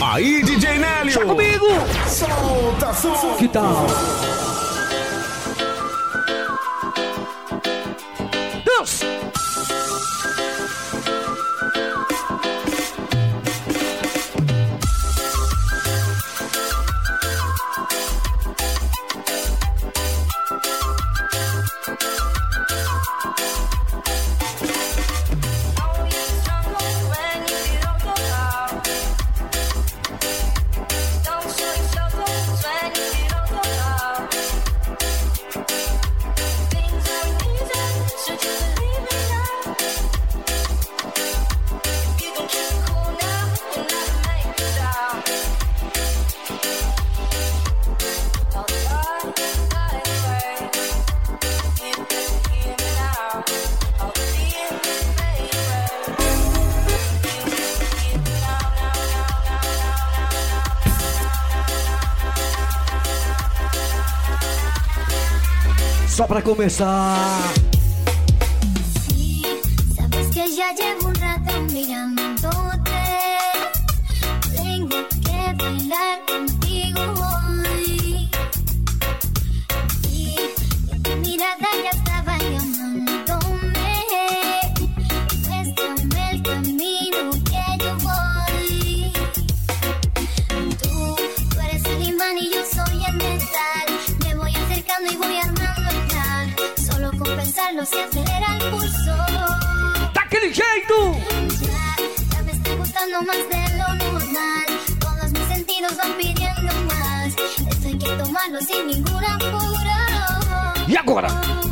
Aí, DJ Nélio. Já comigo. Solta som. Que tal? Dança. Só pra começar. Sí, sabes que ya llevo un rato mirándote. Tengo que bailar contigo hoy. Y tu mirada ya estaba llamándome. Muéstrame el camino que yo voy. Tú eres el imán y yo soy el metal. Me voy acercando y voy armando. Solo con pensarlo se acelera el pulso. Daquele jeito! Ya me está gustando más de lo normal. Todos mis sentidos van pidiendo más. Esto hay que tomarlo sin ningún apuro. E agora?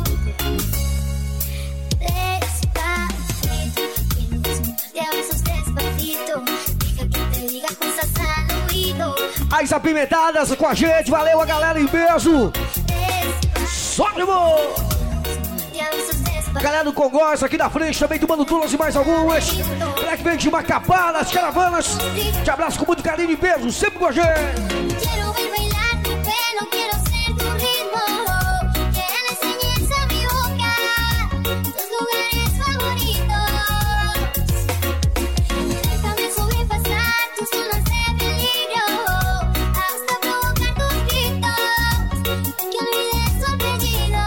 Despacito, quiero desnudarte a besos despacito. Deja que te diga cosas al oído. As apimentadas com a gente, valeu a galera, em beijo! Sobe, amor! Galera do Congós aqui na frente, também tomando tulas e mais algumas. Black Band de Macapá, nas caravanas. Te abraço com muito carinho e beijo, sempre com a gente. Quero ver bailar tu pelo, quero ser tu ritmo. Que le enseñes a mi boca tus lugares favoritos. Déjame sobrepasar tus zonas de peligro hasta provocar tus gritos. Que olvides tu apellido.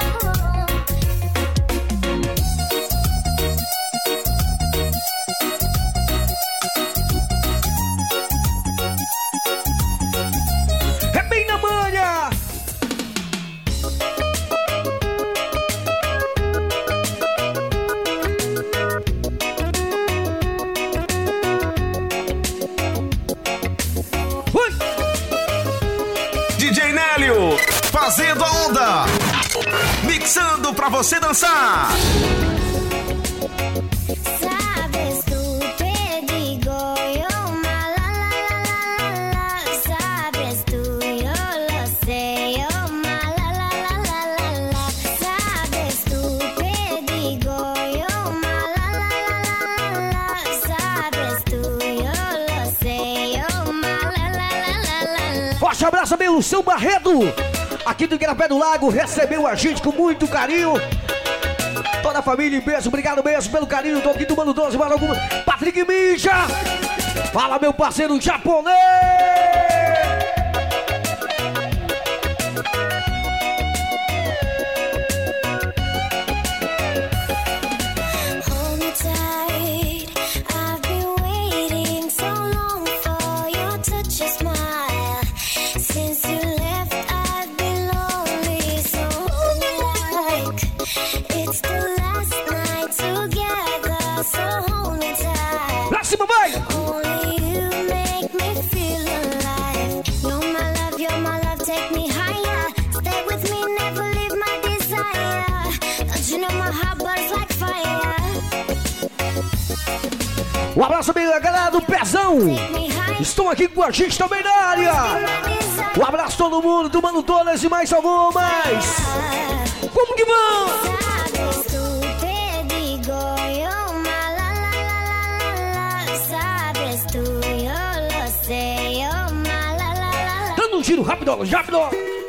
É bem na manha! Ui! DJ Nélio, fazendo a onda. Mixando pra você dançar. Sabes tú, te digo yo, ma la la la la la. Sabes tú, yo lo sé, yo, ma la la la la la. Sabes tú, te digo yo, ma la la la la. Sabes tú, yo lo sé, yo, ma la la la. Forte abraço, meu Luciano Barreto, aqui do Igarapé do Lago, recebeu a gente com muito carinho. Toda a família, beijo, obrigado mesmo pelo carinho. Tô aqui tomando 12, mais alguma. Patrick Mija, fala meu parceiro japonês. Hold me tight, I've been waiting so long for your touch and smile. Since you left, I've been lonely, so hold me like it's the last night together, so hold me tight. Pra cima, vai! Only you make me feel alive. You're my love, take me higher. Stay with me, never leave my desire. Don't you know my heart burns like fire? Um abraço, amiga, galera do Pezão. Estão aqui com a gente também na área. Um abraço a todo mundo, tomando todas e mais algumas. Como que vão? Sabes tú, te digo yo, ma la la la la. Sabes tú, yo lo sé, yo, ma la la la. Dando um giro rápido, rápido.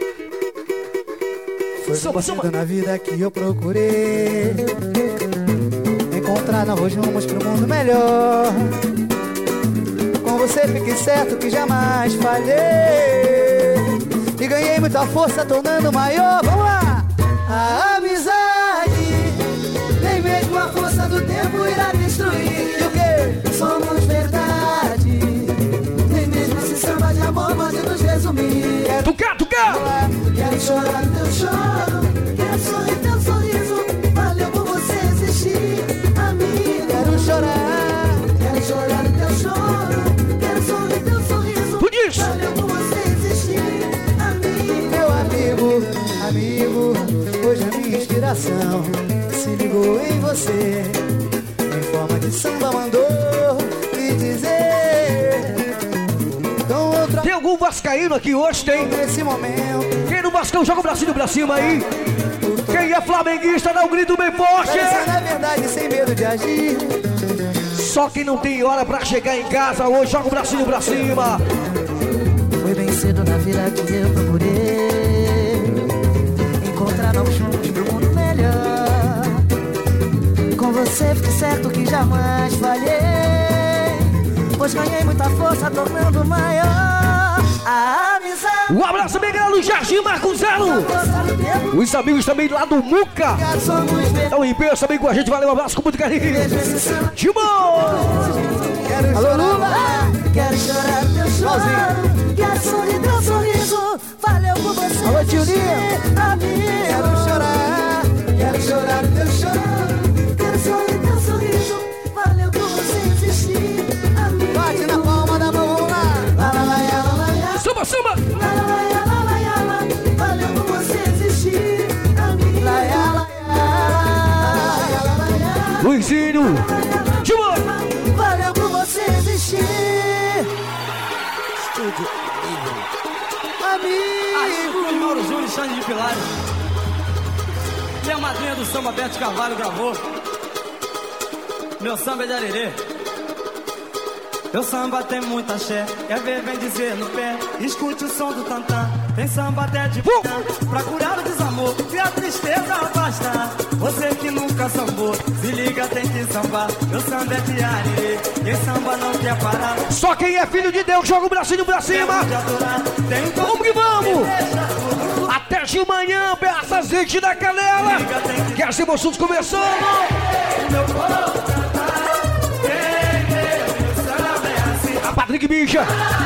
Foi Samba, você samba. na vida que eu procurei encontrar novos rumos pro mundo melhor. Com você fique certo que jamais falhei. E ganhei muita força, tornando maior. Vamos lá! A amizade, nem mesmo a força do tempo irá destruir. E o quê? Somos verdade, nem mesmo esse samba de amor pode nos resumir. Quero chorar teu choro, quero sorrir teu sorriso. Valeu por você existir, amigo. Quero chorar teu choro, quero sorrir teu sorriso. Tu diz? Valeu por você existir, amigo. meu amigo, hoje a minha inspiração se ligou em você. Em forma de samba mandou me dizer. Então outra Tem algum vascaíno aqui hoje? Tem. nesse momento. Quem no Vascão joga o bracinho pra cima aí. Quem é flamenguista dá um grito bem forte. Parece na verdade sem medo de agir. Só quem não tem hora pra chegar em casa hoje joga o bracinho pra cima. Foi bem cedo na vida que eu procurei encontrar novos rumos pro mundo melhor. Com você fique certo que jamais falhei, pois ganhei muita força tornando maior a amizade. Um abraço bem grande, Jardim Marco Zero. Os amigos também lá do Muca. Então em peso também com a gente. Valeu, um abraço com muito carinho. Timão! Alô, Lula! Quero chorar teu choro, quero sorrir teu sorriso. Valeu por você. Alô, tio Ninho. Amigo. Quero chorar teu choro. Quero sorrir teu sorriso. Valeu por você existir, amigo. Bate na palma da mão, vamos lá! Samba, samba! Valeu por você existir, amigo. Luizinho! Timão! Valeu por você existir. Amigo Mauro Júnior, Xande de Pilares. E a madrinha do samba, Bete Carvalho, gravou. Meu samba é de arerê. Meu samba tem muita axé, quer ver, vem dizer no pé. Escute o som do tantã, tem samba até de manhã, pra curar o desamor e a tristeza afastar. Você que nunca sambou, se liga, tem que sambar. Meu samba é de arerê, quem samba não quer parar. Só quem é filho de Deus joga o bracinho pra cima. Vamos que vamos! Até de manhã, peça azeite da canela. Que as emoções começando. Meu povo cantar, meu samba é assim. A Patrick Bicha.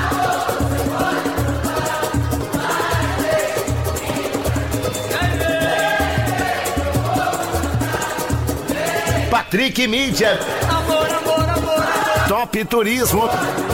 Patrick Mídia, Amor, amor, amor, amor. Top Turismo.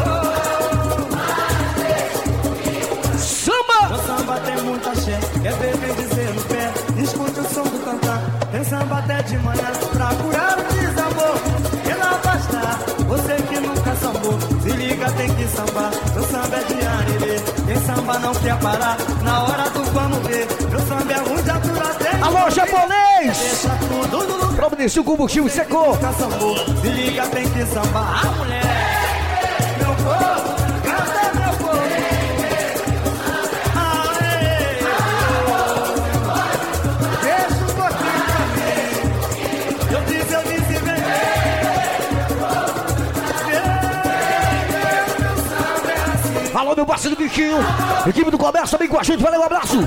Samba! Meu samba tem muita axé, quer ver, vem dizer no pé. Escute o som do cantar, tem samba até de manhã, pra curar o desamor e não afastar. Você que nunca sambou, se liga, tem que sambar. Meu samba é de arerê, quem samba não quer parar. Na hora do vamos ver, meu samba é ruim de aturar. Alô, japonês! Deixa tudo no lugar. Providencia o combustível, secou. Nunca sambou, se liga, tem que sambar. A mulher, meu povo, canta meu povo. Aê, deixa um pouquinho pra mim. Eu disse, vem. Meu samba é assim. Alô, meu parceiro Bichinho. Equipe do comércio também com a gente. Valeu, um abraço.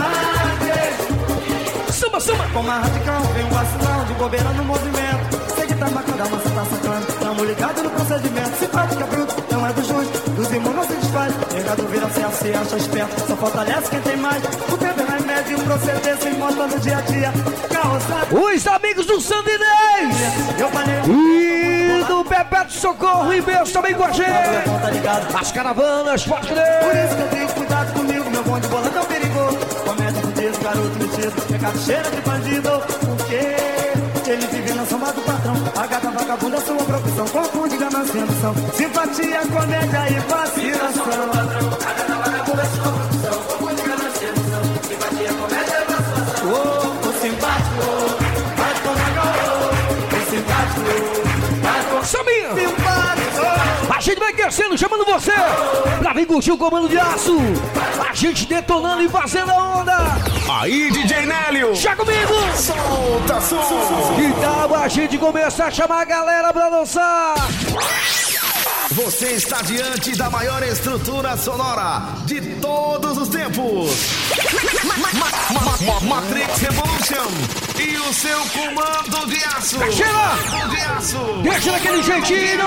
Samba, samba. Com uma radical, vem um vacilão de bobeira no movimento. Sei que tá bacana, mas você tá sacando. Tamo ligado no procedimento. Simpática, bruto, não é do justo. Dos irmãos não se desfaz. Negado vira se acha esperto. Só fortalece quem tem mais. O tempo é remédio, proceder sem moto no dia a dia. Carroçado. Os amigos do Sandinês. Eu falei. E do Bebeto Socorro e Beijo também com a gente. Tá ligado? As caravanas, pode Por crer. isso que eu tenho cuidado comigo. Meu bonde bola é tão perigoso. Comédia do dedo, garoto metido. Pecado cheira de bandido. Por quê? Ele vive na sombra do patrão. A gata vagabunda é sua profissão. Confunde ganância e ambição. Simpatia, comédia e vacinação. A gata vagabunda é sua profissão. Confunde ganância e ambição. Simpatia, comédia e vacinação. Ô simpático, vai tomar garoto. Ô simpático, vai tomar Saminha. simpático. A gente vai crescendo, chamando você pra vir curtir o comando de aço. A gente detonando e fazendo a onda. Aí, DJ Nélio. Já comigo. Solta som. Que tal a gente começar a chamar a galera pra dançar? Você está diante da maior estrutura sonora de todos os tempos. Matrix Revolution e o seu comando de aço. Deixa! De aço. Deixa daquele jeitinho!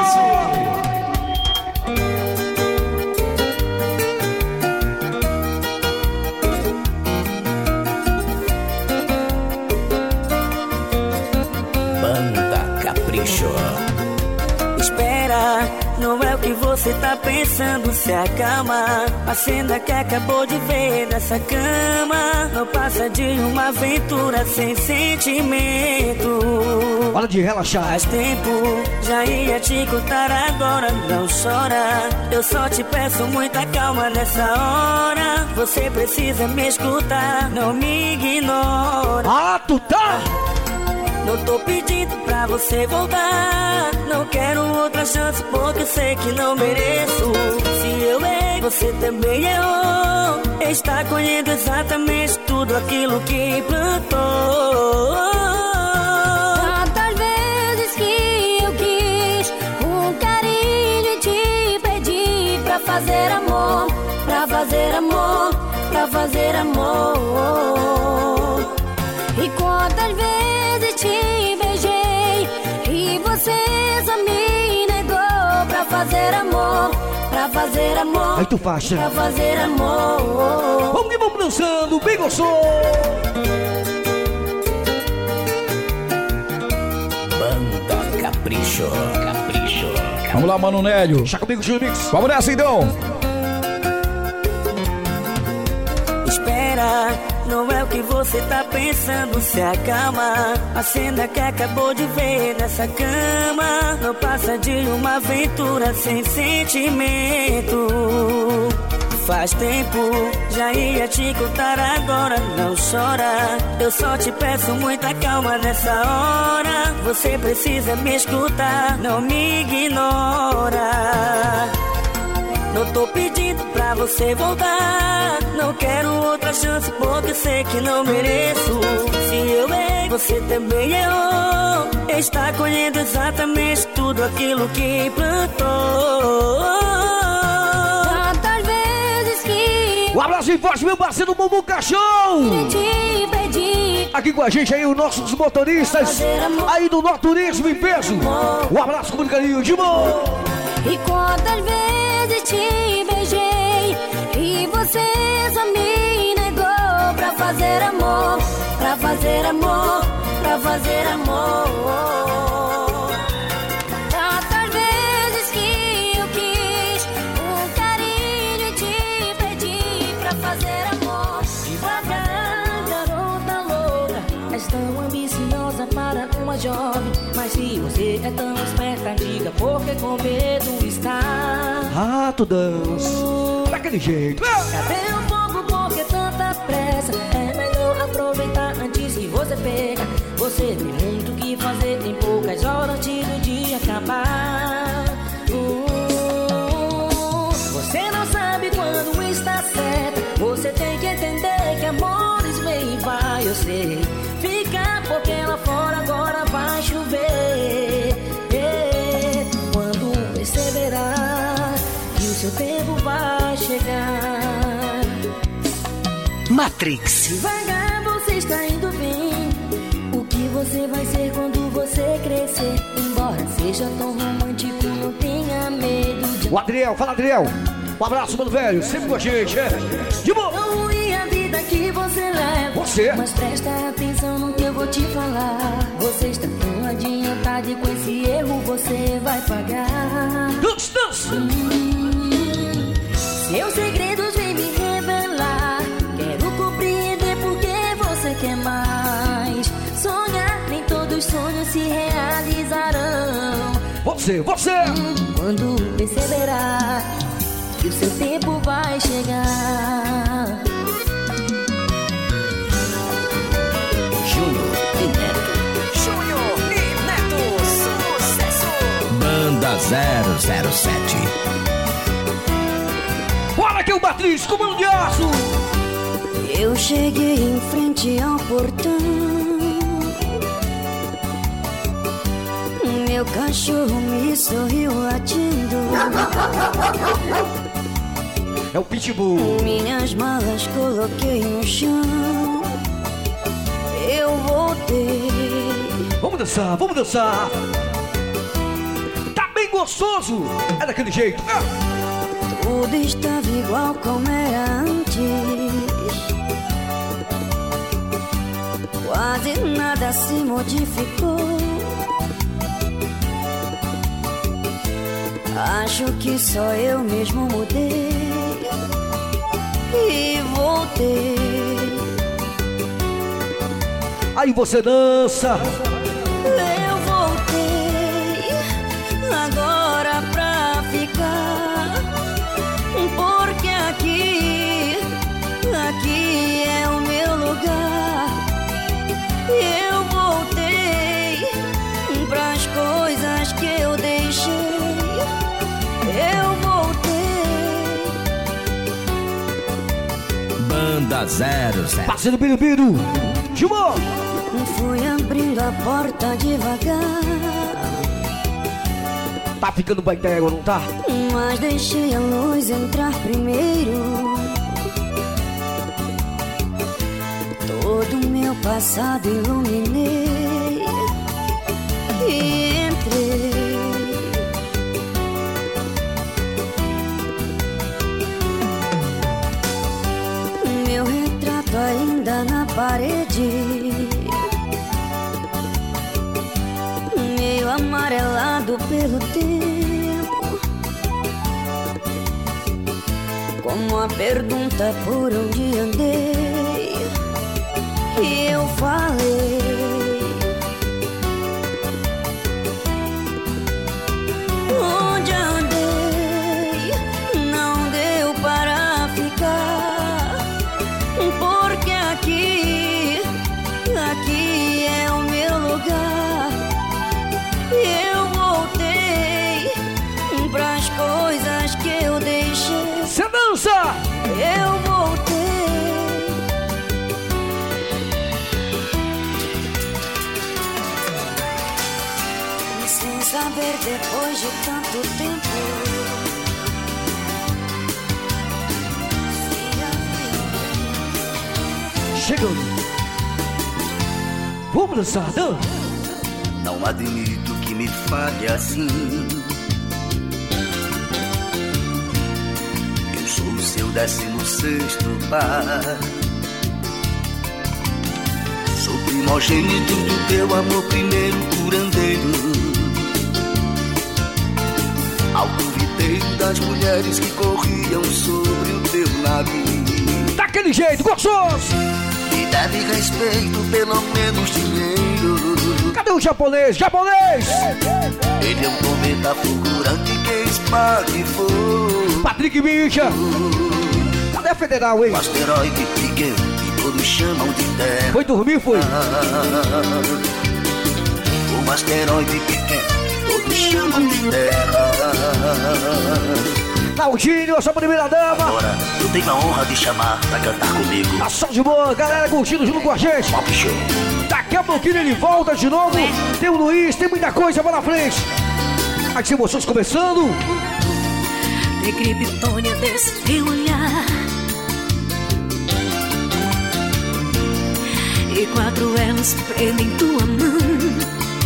Banda Capricho. Espera, não é o que você tá pensando, se acalma. A cena que acabou de ver nessa cama não passa de uma aventura sem sentimento. Hora de relaxar. Faz tempo, já ia te contar agora, não chora. Eu só te peço muita calma nessa hora. Você precisa me escutar, não me ignora. Ah, tu tá? Não tô pedindo pra você voltar. Não quero outra chance porque eu sei que não mereço. Se eu errei, você também errou. Está colhendo exatamente tudo aquilo que plantou. Tantas vezes que eu quis um carinho e te pedi pra fazer amor, pra fazer amor, pra fazer amor. E quantas vezes te beijei e você só me negou pra fazer amor, pra fazer amor. Aí tu faz, pra fazer amor. Vamos que vamos dançando, bem gostoso. Banda Capricho, Capricho. Vamos lá, Mano Nélio. Deixa comigo, Júlio Mix. Vamos nessa, então. Espera, não é o que você tá pensando, se acalma. A cena que acabou de ver nessa cama não passa de uma aventura sem sentimento. Faz tempo, já ia te contar agora, não chora. Eu só te peço muita calma nessa hora. Você precisa me escutar, não me ignora. Não tô pedindo pra você voltar. Não quero outra chance porque eu sei que não mereço. Se eu errei, você também errou. Está colhendo exatamente tudo aquilo que plantou. Tantas vezes que Um abraço e forte, meu parceiro Bubu Caixão. te pedi Aqui com a gente aí, os nossos motoristas aí do Norte Turismo em peso. Um abraço com muito carinho, Dimon. e quantas vezes te beijei e você só me negou pra fazer amor, pra fazer amor, pra fazer amor. Tantas vezes que eu quis um carinho e te pedi pra fazer amor. Devagar, garota louca, és tão ambiciosa para uma jovem. Mas se você é tão esperta, diga porque com medo está. Ah, tu dança daquele jeito. Cadê o fogo, porque tanta pressa? É melhor aproveitar antes que você pega. Você tem muito o que fazer em poucas horas antes do dia acabar. Você não sabe quando está certo. Você tem que entender que amores vem e vai. Eu sei, fica porque lá fora agora vai chover. Quando perceberá que o seu tempo vai chegar. Matrix. Devagar você está indo bem. O que você vai ser quando você crescer? Embora seja tão romântico, não tenha medo de... O Adriel, fala Adriel. Um abraço, mano velho, sempre com a gente. Dimon. Tão ruim a vida que você leva. Você? Mas presta atenção no que eu vou te falar. Você está tão adiantado e com esse erro você vai pagar. Dança, dança. Seus segredos vêm me revelar. Quero compreender porque você quer mais. Sonhar, nem todos os sonhos se realizarão. Você. Quando perceberá que o seu tempo vai chegar. Júnior e Neto. Júnior e Neto. Sucesso. Banda 007. Bora que é o Matrix, comando de aço. Eu cheguei em frente ao portão. Meu Meu cachorro me sorriu latindo. É o Pitbull. Minhas malas coloquei no chão. Eu voltei. Vamos dançar, vamos dançar. Tá bem gostoso. É daquele jeito. Tudo estava igual como era antes. Quase nada se modificou. Acho que só eu mesmo mudei e voltei. Aí você dança. Eu voltei agora pra ficar, porque aqui é o meu lugar. Eu voltei pras coisas que eu deixei. Eu voltei. Banda 00. Parceiro Birubiru. Chumou. Fui abrindo a porta devagar. Tá ficando baitego, não tá? Mas deixei a luz entrar primeiro. Todo o meu passado iluminei e entrei. Meu retrato ainda na parede, meio amarelado pelo tempo, como a pergunta por onde andei. E eu falei, onde andei, não deu para ficar, porque aqui é o meu lugar. Eu voltei pras coisas que eu deixei. Cê dança! Eu voltei. E sem saber depois de tanto tempo, Chegando. Vamos dançar, dança. Não admito que me fale assim. Eu sou o seu 16º par. Sou primogênito do teu amor, primeiro curandeiro. Alcoviteiro das mulheres que corriam sobre o teu navio. Daquele jeito, gostoso! Me deve respeito, pelo menos dinheiro. Cadê o japonês? Japonês! Ele é um cometa fulgurante que esmaga e fogo. Patrick Bicha! Cadê a federal, hein? Um asteroide pequeno que todos chamam de terra. Foi dormir, foi? Um asteroide pequeno que todos chamam de terra. Claudinho, a sua primeira dama. Agora eu tenho a honra de chamar pra cantar comigo. A som de boa, galera curtindo junto com a gente. Pop Show. Daqui a pouquinho ele volta de novo. Tem o Luiz, tem muita coisa pra na frente. As emoções começando. De criptônia desse teu olhar, e 4 elos prendem tua mão.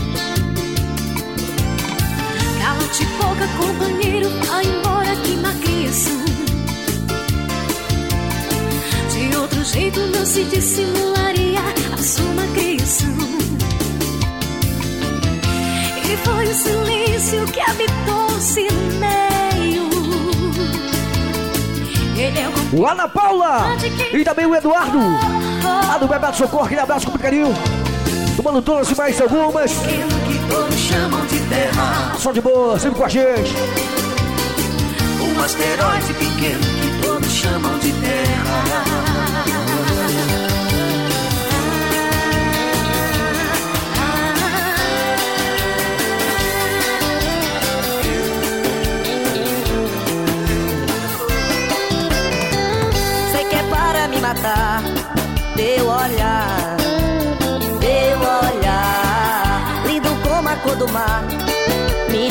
Cala-te, boca, companheiro, vai embora que na criação. De outro jeito não se dissimularia a sua criação. E foi o silêncio que habitou-se no meio. Ele é o Ana Paula e também o Eduardo. A do Bebeto Socorro, aquele abraço com o carinho. Tomando todas e mais algumas. Que todos chamam de terra. Som de boa, sempre com a gente. Um asteroide pequeno que todos chamam de terra. Sei que é para me matar. Teu olhar, lindo como a cor do mar.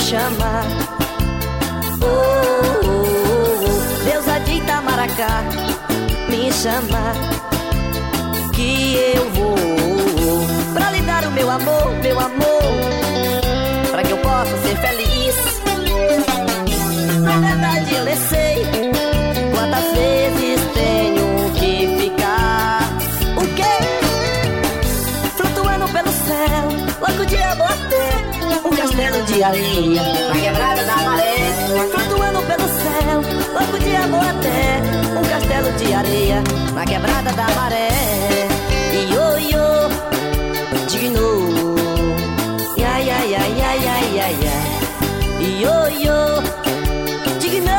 chama. Oh, oh, oh, oh. Deusa de Itamaracá, me chama, que eu vou pra lhe dar o meu amor, pra que eu possa ser feliz. Na verdade eu nem sei quantas vezes tenho que ficar. O quê? Flutuando pelo céu, logo de abater um castelo de areia na quebrada da maré. Flutuando pelo céu, logo de abater um castelo de areia na quebrada da maré. Ioiô, digno, ia, ia, ia, ia, ia, ia, ia. Ioiô, digno.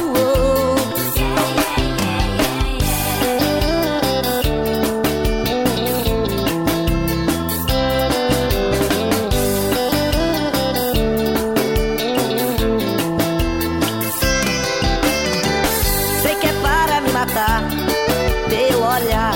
Sei que é para me matar, teu olhar,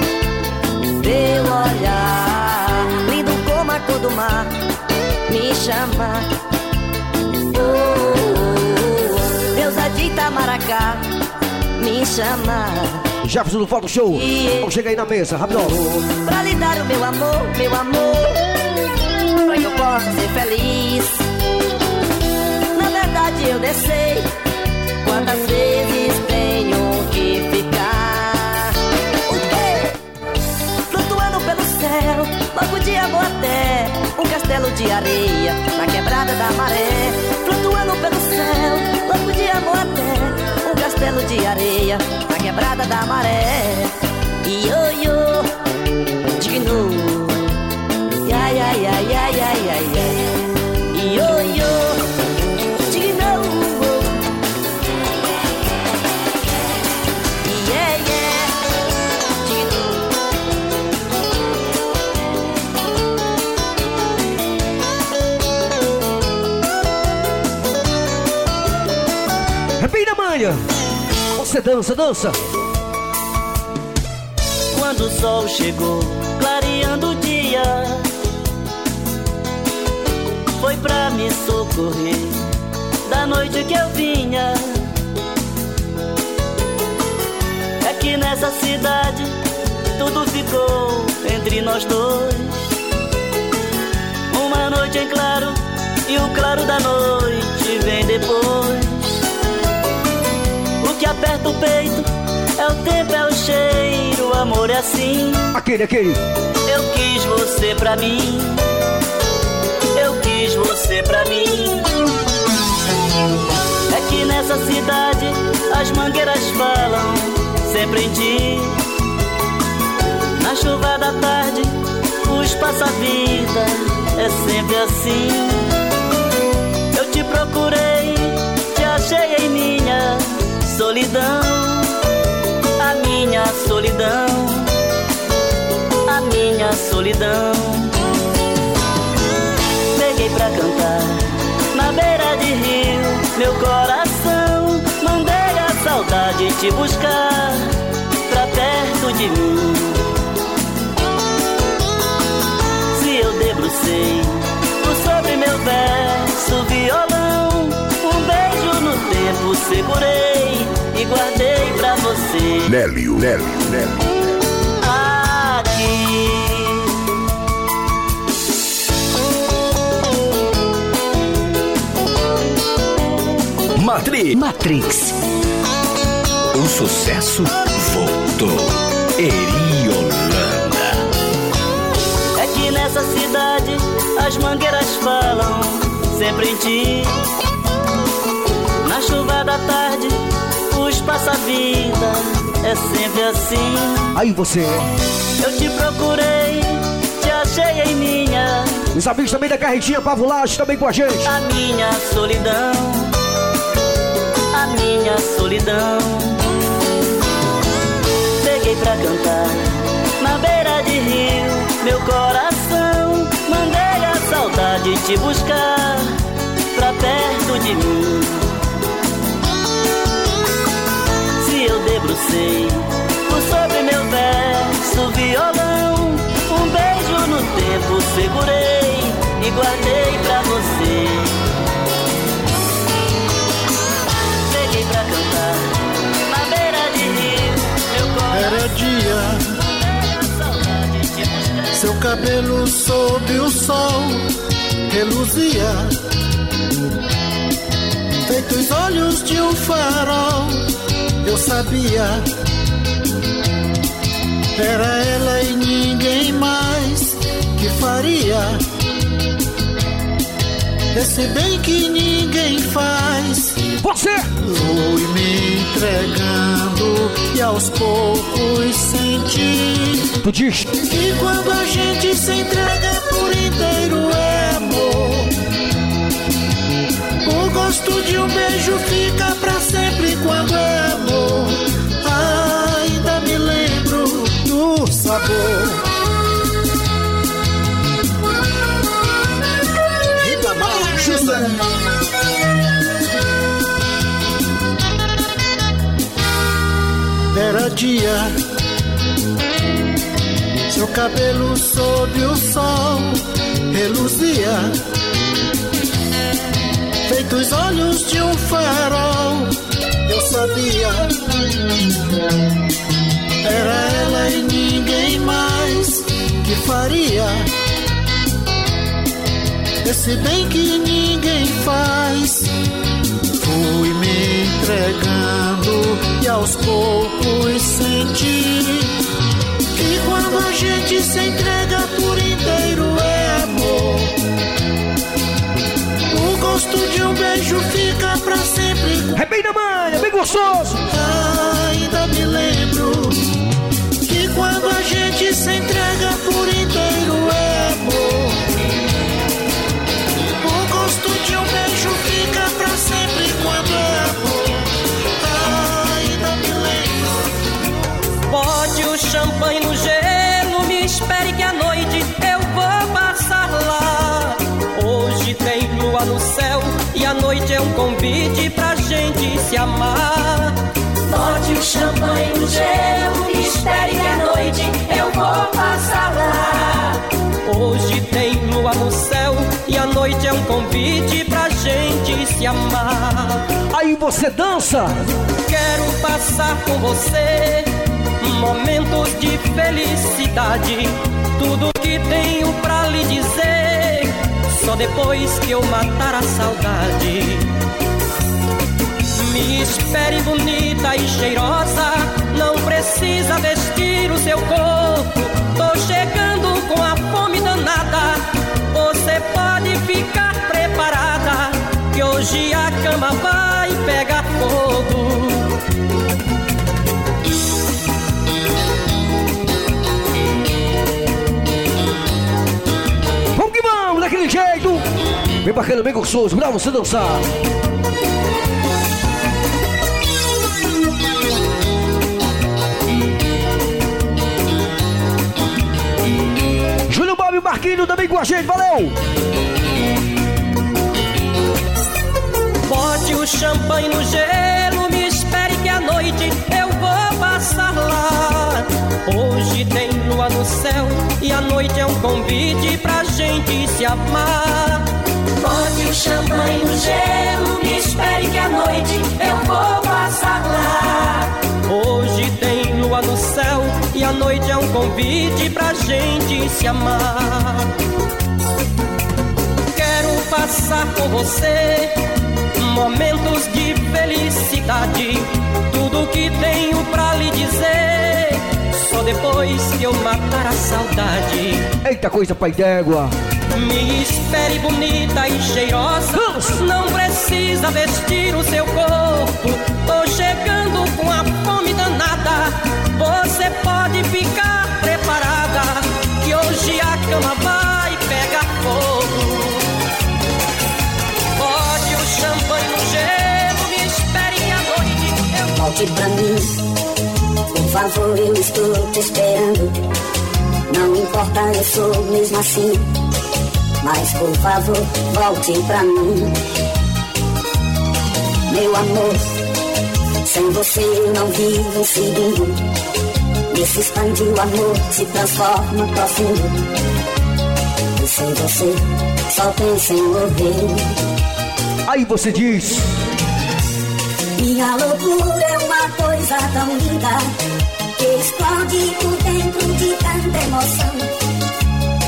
lindo como a cor do mar, me chama. Oh, oh, oh. Deusa de Itamaracá, me chama. Jefferson do Foto Show, vamos chegar aí na mesa, rapidão. Pra lhe dar o meu amor, pra que eu possa ser feliz. Na verdade eu nem sei quantas vezes tenho que ficar. O quê? Flutuando pelo céu, logo de até um castelo de areia na quebrada da maré. Flutuando pelo céu, logo de até um castelo de areia na quebrada da maré. Ioiô, digno, ia, ia, ia, ia, ia, ia, ia. Ioiô, digno. Yeah, yeah, Repita, manha. Você dança, dança. Quando o sol chegou, clareando o dia, foi pra me socorrer da noite que eu vinha. É que nessa cidade tudo ficou entre nós dois. Uma noite em claro e o claro da noite vem depois. O que aperta o peito é o tempo, é o cheiro, o amor é assim. Aquele. Eu quis você pra mim, eu quis você pra mim. É que nessa cidade as mangueiras falam sempre em ti. Na chuva da tarde, os passa-vida, é sempre assim. Eu te procurei, te achei em minha solidão. A minha solidão, a minha solidão. Peguei pra cantar na beira de rio, meu coração. Mandei a saudade te buscar pra perto de mim. Se eu debrucei sobre meu verso violão, um beijo no tempo segurei e guardei pra você. Nélio. Aqui. Matrix. O sucesso voltou. Eri Holanda. É que nessa cidade as mangueiras falam sempre em ti. Na chuva da tarde, os passa-vida, é sempre assim. Aí você. Eu te procurei, te achei em minha. Os amigos também da Carretinha Pavulagem também com a gente. A minha solidão, a minha solidão. Peguei pra cantar na beira de rio, meu coração. Mandei a saudade te buscar pra perto de mim. Se eu debrucei por sobre meu verso violão, um beijo no tempo segurei e guardei pra você. cabelo sob o sol reluzia, feito os olhos de um farol. Eu sabia, era ela e ninguém mais que faria esse bem que ninguém faz. Você! Fui me entregando e aos poucos senti. Tu diz que quando a gente se entrega por inteiro é amor. O gosto de um beijo fica pra sempre quando é amor. Ainda me lembro do sabor. Era dia, seu cabelo sob o sol reluzia, feito os olhos de um farol. Eu sabia, era ela e ninguém mais que faria esse bem que ninguém faz. Fui me entregando e aos poucos senti que quando a gente se entrega por inteiro é amor. O gosto de um beijo fica pra sempre. É bem na manha, bem gostoso. Ainda me lembro que quando a gente se entrega por inteiro é amor. O gosto de um beijo fica pra sempre quando é amor. Ainda me lembro. Bote o champanhe no gelo, me espere que à noite eu vou passar lá. Hoje tem lua no céu e a noite é um convite pra gente se amar. Bote o champanhe no gelo, me espere que à noite eu vou passar lá. Hoje tem lua no céu e a noite é um convite pra gente se amar. Aí você dança. Quero passar com você momentos de felicidade. Tudo que tenho pra lhe dizer, só depois que eu matar a saudade. Me espere bonita e cheirosa, não precisa vestir o seu corpo. Tô chegando com a fome danada, você pode ficar preparada, que hoje a cama vai pegar fogo. Vamos que vamos, daquele jeito. Bem bacana, bem gostoso, pra você dançar. Júlio Bob e Marquinho também com a gente, valeu! Bote o champanhe no gelo, me espere que à noite eu vou passar lá. Hoje tem lua no céu e a noite é um convite pra gente se amar. Bote o champanhe no gelo, me espere que à noite eu vou passar lá. Hoje tem lua no céu e a noite é um convite pra gente se amar. Quero passar com você momentos de felicidade. Tudo que tenho pra lhe dizer, só depois que eu matar a saudade. Eita coisa, pai d'égua. Me espere bonita e cheirosa, não precisa vestir o seu corpo. Tô chegando com a fome danada, você pode ficar preparada, que hoje a cama vai pegar fogo. Bote o champanhe no gelo, me espere que à noite eu... Volte pra mim, por favor, eu estou te esperando. Não importa, eu sou mesmo assim, mas por favor, volte pra mim. Meu amor, sem você eu não vivo um segundo. Nesse instante o amor se transforma profundo. E sem você, só penso em morrer. Aí você diz: minha loucura é uma coisa tão linda, que explode por dentro de tanta emoção.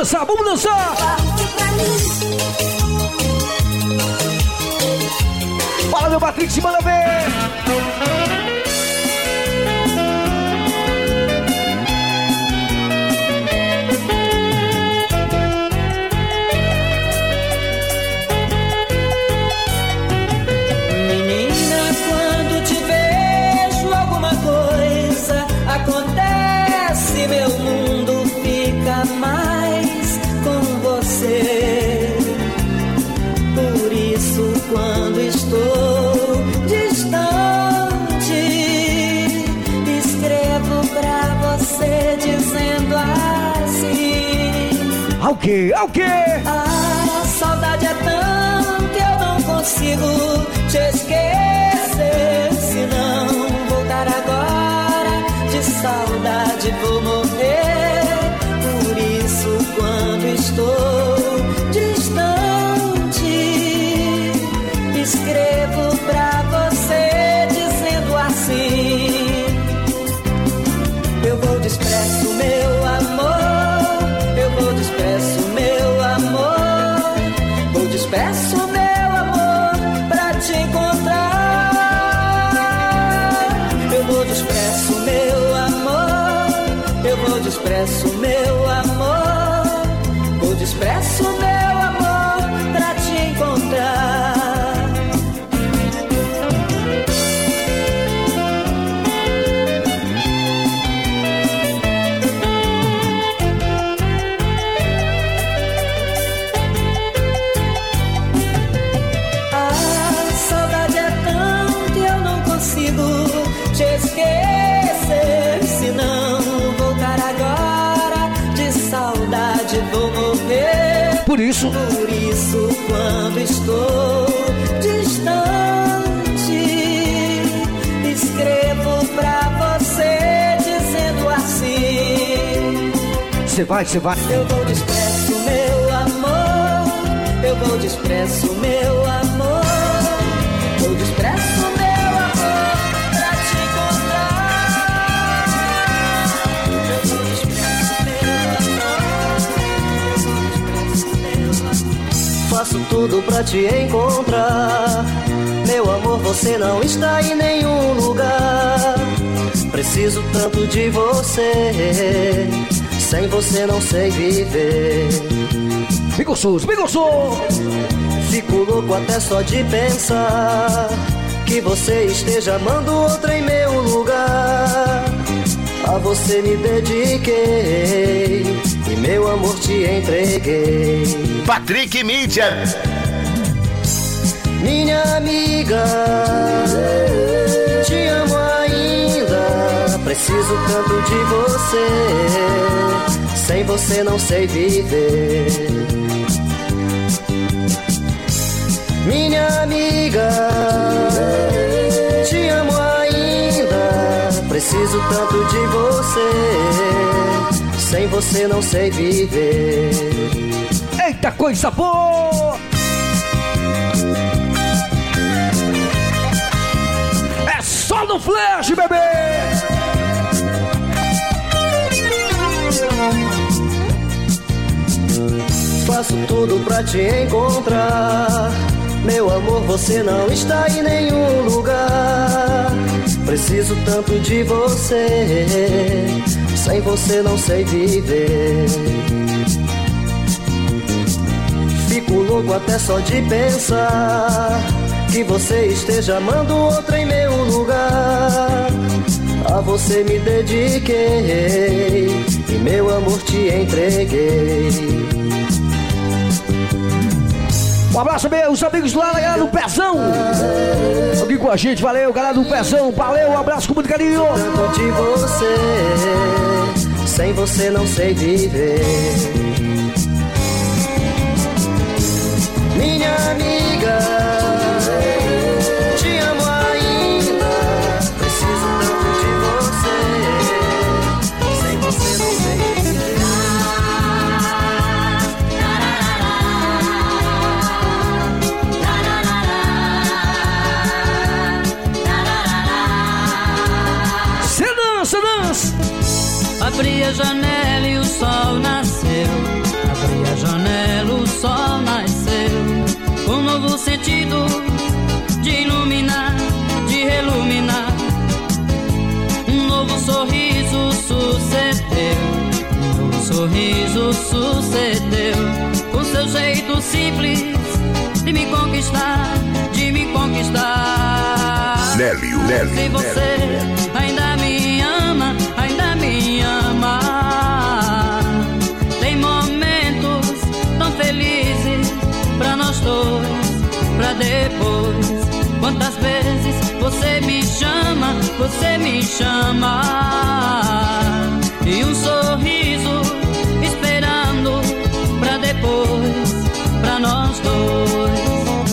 dançar, vamos dançar! Fala, meu Patrick, manda ver! Acontece, meu mundo fica mais com você. Por isso, quando estou distante, escrevo pra você dizendo assim: Ao quê? Ao quê? A saudade é tão que eu não consigo te esquecer. Se não voltar agora, de saudade vou morrer. Por isso, quando estou distante, escrevo pra você dizendo assim: eu vou expresso meu amor, eu vou expresso meu amor, vou expresso meu amor pra te encontrar. Eu vou expresso meu amor, eu vou expresso meu amor, vou expresso meu amor pra te encontrar. A saudade é tão que eu não consigo te esquecer. Se não voltar agora, de saudade vou morrer. Por isso, quando estou distante, escrevo pra você dizendo assim: Você vai. eu vou expresso meu amor, eu vou expresso meu amor, vou expresso meu amor pra te encontrar. Eu vou expresso meu amor, faço tudo pra te encontrar. Meu amor, você não está em nenhum lugar. Preciso tanto de você, sem você não sei viver. Bem gostoso, bem gostoso. Fico louco até só de pensar que você esteja amando outra em meu lugar. A você me dediquei e meu amor te entreguei. Patrick Mídia. Minha amiga, te amo ainda. Preciso tanto de você, sem você não sei viver. Minha amiga, te amo ainda. Preciso tanto de você, sem você não sei viver. Eita, coisa boa! É só no flash, bebê! Faço tudo pra te encontrar. Meu amor, você não está em nenhum lugar. Preciso tanto de você, sem você não sei viver. Fico louco até só de pensar que você esteja amando outra em meu lugar. A você me dediquei e meu amor te entreguei. Um abraço, meus amigos lá na galera do Pezão. Aqui com a gente, valeu, galera do Pezão. Valeu, um abraço com muito carinho. Tanto de você, sem você não sei viver. Minha amiga, te amo ainda. Preciso tanto de você, sem você não sei viver. Dança! Abri a janela e o sol nasceu. As sucedeu com seu jeito simples de me conquistar, de me conquistar. Nélio. Se você ainda me ama, ainda me ama. Tem momentos tão felizes pra nós dois, pra depois. Quantas vezes você me chama, e um sorriso esperando pra depois, pra nós dois.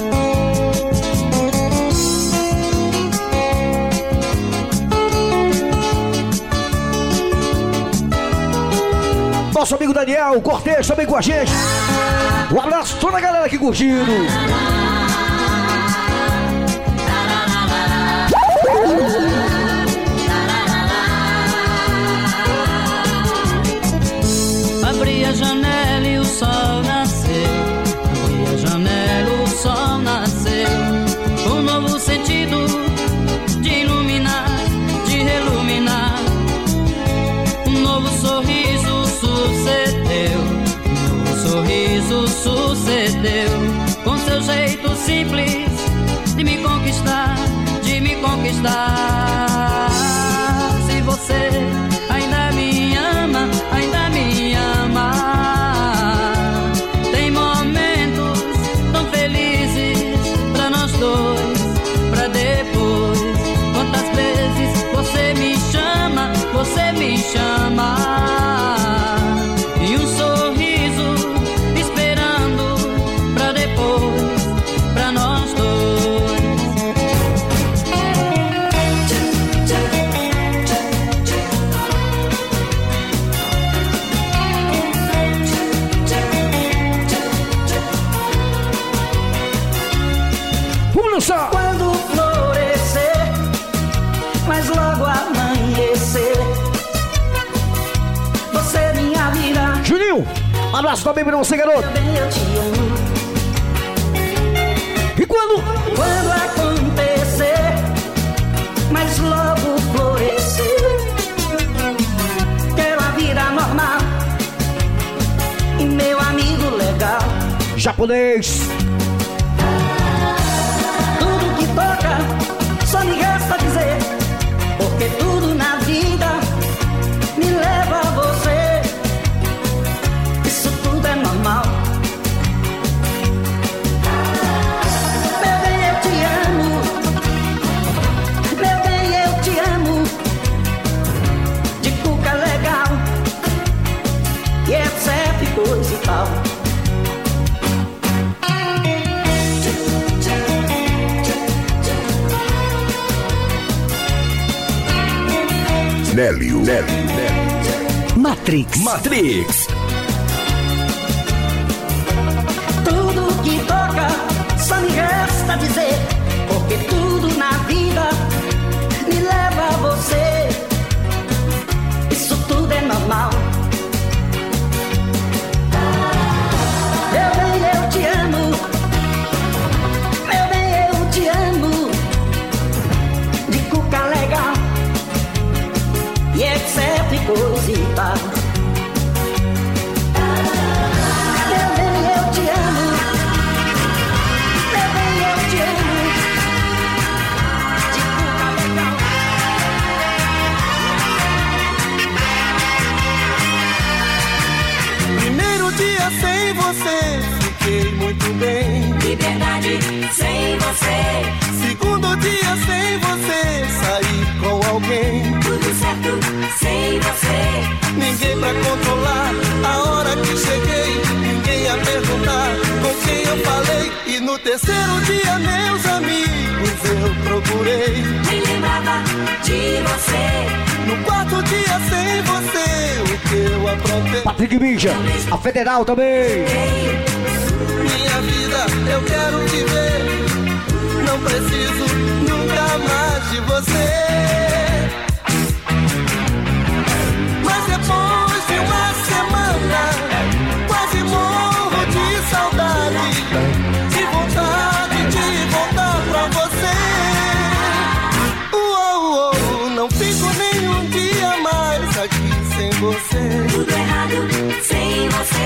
Nosso amigo Daniel Cortez também com a gente. Um abraço a toda a galera aqui curtindo. Abri a janela e o sol nasceu. Abri a janela e o sol nasceu. Um novo sentido de iluminar, de reluminar. Um novo sorriso sucedeu. Um novo sorriso sucedeu. Com seu jeito simples de me conquistar, de me conquistar. Se você ainda me ama, ainda me ama. Tem momentos tão felizes pra nós dois, pra depois. Quantas vezes você me chama, e um sorriso esperando pra depois, pra nós dois. Quando florescer, mas logo amanhecer, você minha vida. Juninho, um abraço também pra você, garoto. Eu te amo. E quando acontecer, mas logo florescer, quero a vida normal e meu amigo legal. Japonês. Só me resta dizer, porque tudo na vida me leva a você. Isso tudo é normal. Meu bem, eu te amo. Meu bem, eu te amo. De cuca legal, e etc, coisa e tal. Nélio. Matrix. Tudo que toca, só me resta dizer, porque tudo na vida me leva a você. Isso tudo é normal. Meu bem, eu te amo. Meu bem, eu te amo. De cuca legal, e etc, coisa e tal. Meu bem, eu te amo. Meu bem, eu te amo. De cuca legal. Primeiro dia sem você, fiquei muito bem. Liberdade sem você. Segundo dia sem você, saí com alguém. Tudo certo sem você. Ninguém pra controlar a hora que cheguei. Ninguém a perguntar com quem eu falei. E no terceiro dia, meus amigos, eu procurei. Nem lembrava de você. No quarto dia sem você, o que eu aprontei. Patrick Minja, a Federal também. Minha vida, eu quero viver. Não preciso nunca mais de você. Mas depois de uma semana, quase morro de saudade, de vontade de voltar pra você. Não fico nenhum dia mais aqui sem você. Tudo errado sem você.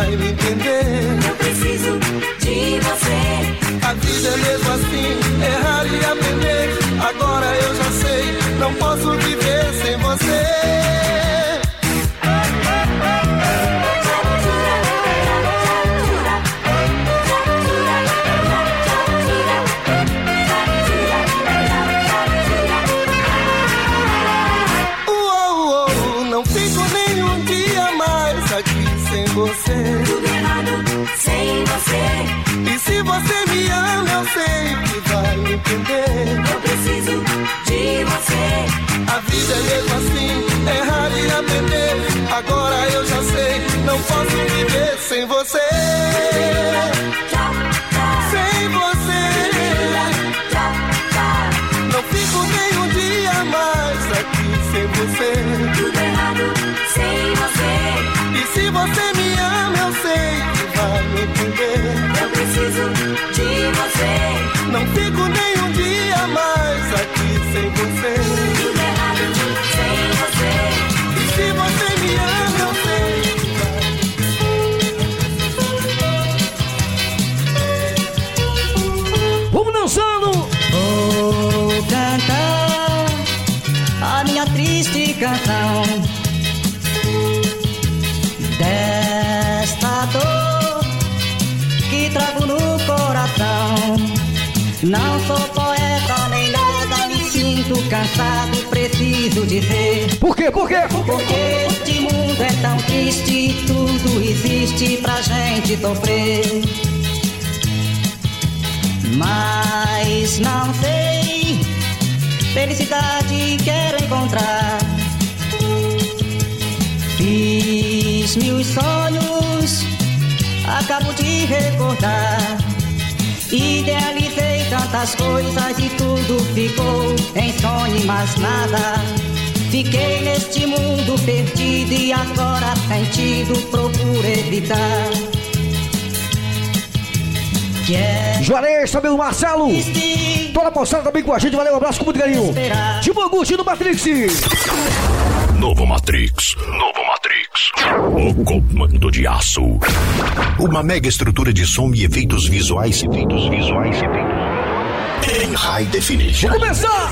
vai me entender. Eu preciso de você. A vida é mesmo assim, errar e aprender. Agora eu já sei, não posso viver sem você. Não fico nem um dia mais aqui sem você. Tudo errado sem você. E se você me ama, eu sei que vai me entender. Eu preciso de você. A vida é mesmo assim, errar e aprender. Agora eu já sei, não posso viver sem você. Sem você. Não fico nem um dia mais aqui sem você. Tudo errado sem você. E se você me ama, eu sei que vai me entender. Eu preciso de você. Não fico nem um dia mais aqui sem você. Tudo errado sem você. E se você me ama, eu sei que vai. Vamos dançando! Vou cantar a minha triste canção desta dor que trago no coração. Não sou poeta nem nada, me sinto cansado, preciso dizer. Por quê? Por quê? Porque este mundo é tão triste, tudo existe pra gente sofrer. Mas não sei, felicidade quero encontrar. Fiz mil sonhos, acabo de recordar. Idealizei tantas coisas e tudo ficou em sonho e mais nada. Fiquei neste mundo perdido e agora sentido procuro evitar. Juarez, também o Marcelo. Toda a moçada também com a gente. Valeu, um abraço com muito carinho. Tipo Augusto no Matrix. Novo Matrix. Novo Matrix. O comando de aço. Uma mega estrutura de som e efeitos visuais. Em high definition. Vamos começar!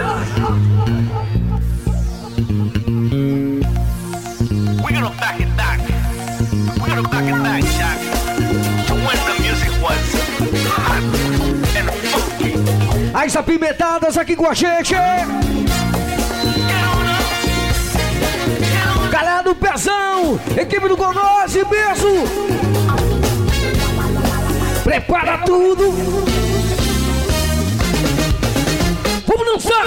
We're gonna back it back. We're gonna back it back, Jack. To when the music was hot and funky. As apimentadas aqui com a gente. Galera do Pezão, equipe do Gonose, beijo. Prepara tudo. Vamos dançar.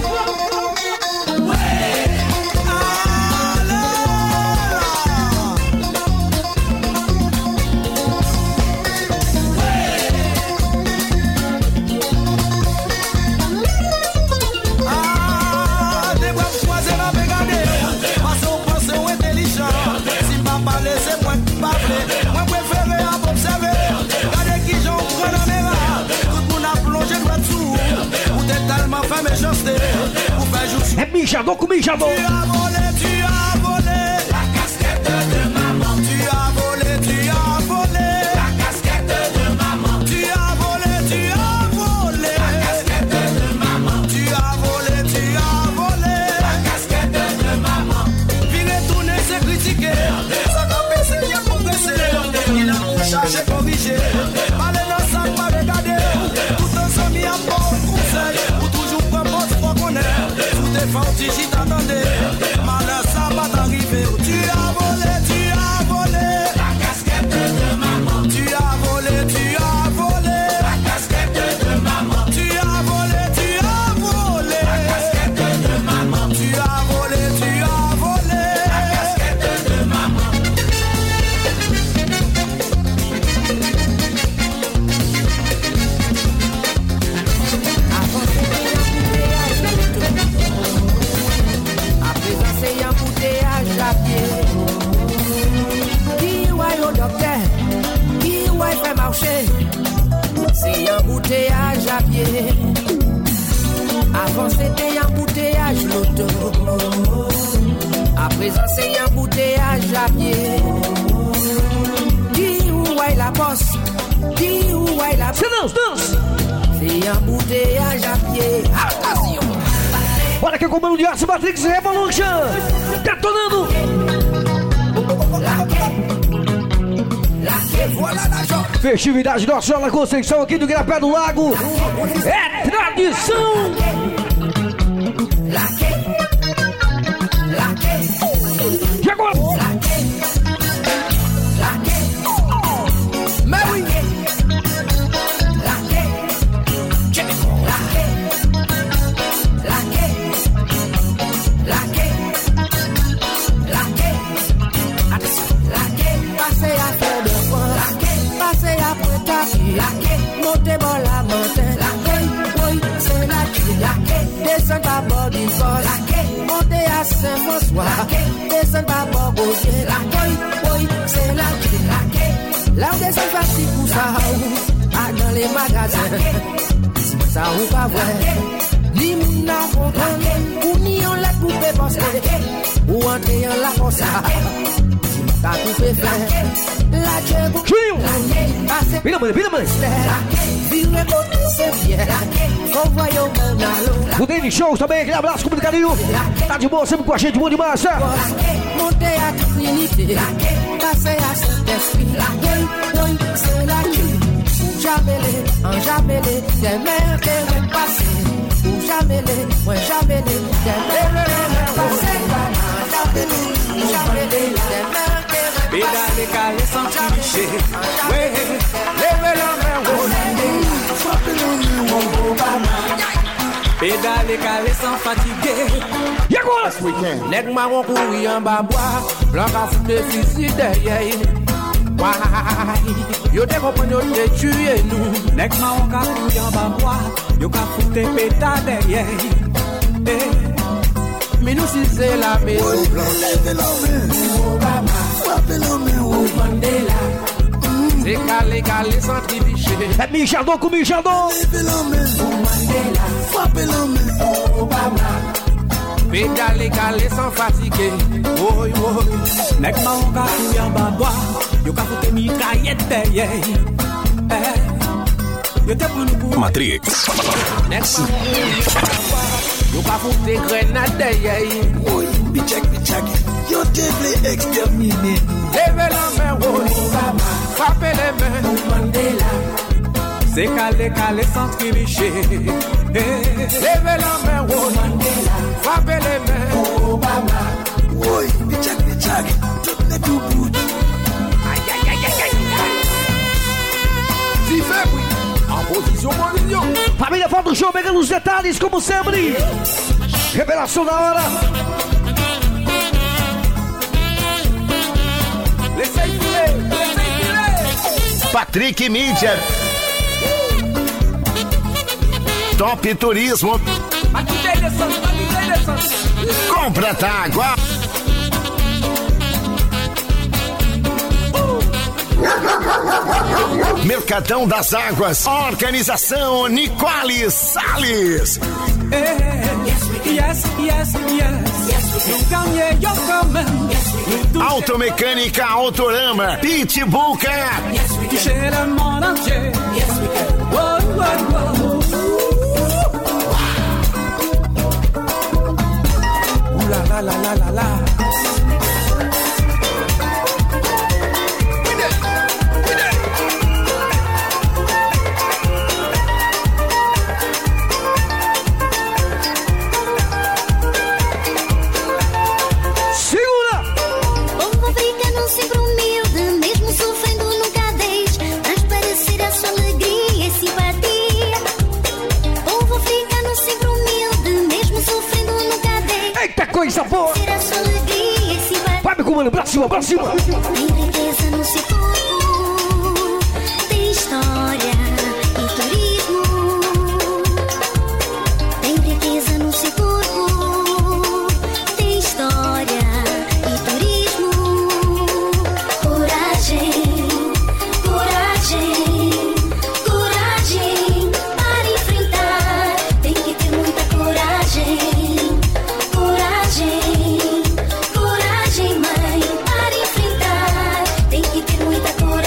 É mijador com mijador. Tu as volé la casquette de maman. Tu as volé la casquette de maman. Tu as volé la casquette de maman. Tu as volé la casquette de maman. Vine tourner, c'est critiquer. Ça va baisser, y'a progressé. Il a chargé, corrigé. Allez dans ça, pas regarder. Tout ensemble, y'a bon conseil. Ou toujours propose, faut qu'on ait. Fauti, j'y t'attendais, malheur ça va t'arriver. Tu as volé la casquette de maman. Tu as volé la casquette de maman. Tu as volé la casquette de maman. Tu as volé la casquette de maman. C'est un embouteillage à pied. Avant c'était un embouteillage l'auto. À présent c'est un embouteillage à pied. posse, dis où est la silence, danse. C'est un bouteillage à pied. Attention. Olha que comando de aço, Matrix Revolution. Detonando. Festividade Nossa Senhora da Conceição aqui do Grapé do Lago. É tradição. E agora? Montez bon la montagne, oui, c'est la quai. Descends à bord du corps, montez à Saint-François. Descends à bord au ciel, oui, c'est la quai. Là où descend facile pour ça, dans les magasins, ça ou pas vrai. Ni moun n'a comprendre, ou ni on l'a coupé parce que, ou entrer en la force. Juninho! Vira, mãe, vira, mãe! O Denis Shows também, aquele abraço com muito carinho. Tá de boa, sempre com a gente, bom demais, tá? Montez à Trinité, passez à Saint-Esprit, oui, c'est la queue. Jamele, en jamele, des mers qui vont passer. Ou jamele, ouais, jamele, des mers qui vont passer. Jamele, jamele, des mers. Pédale calé sans tricher, ouais, lève la main au nez, frappe le mur au Obama. Pédale calé sans fatiguer. Et agora? Nèg marron couri en bas bois, blanc à foutre de fusil derrière. Why? Yo te comprends, yo te tué nous. Nèg marron couri en bas bois, yo ka foutre pétard derrière. Mais nous si c'est la maison. Lève la main, Obama. Frappez la main au Mandela. C'est calé sans tricher. É mijador com mijador. Lève la main au Mandela. Frappez la main au Obama. Pédale sans fatiguer. Oui, oui. Nèg marron ka courir en bas bois, yo ka foutre mitraillette derrière. Yo te prend nous pour Matrix. Nèg yo ka foutre grenade derrière. Oui, bichak. Yo te vle exterminer. Lève la main, oui. Frappez les mains. Mandela. C'est calé sans tricher. Lève la main, oui. Mandela. Frappez les mains. Obama. Oui, bichak. Tout n'est tout bout. Si fait, oui. En position Mourinho. Família Foto Show, pegando os detalhes, como sempre. Revelação da hora. Patrick Mídia. Top Turismo. Compra Tágua. Mercadão das Águas. Organização Nicole Salles. Yes. Automecânica Autorama. Pitbull Car. Chez le monde entier. Ouh la. Coisa boa! Vai, meu comando, pra cima! Tem riqueza no seu corpo, tem história e turismo. Tem riqueza no seu corpo, tem história e turismo. Coragem para enfrentar. Tem que ter muita coragem. Coragem, mãe, para enfrentar. Tem que ter muita coragem.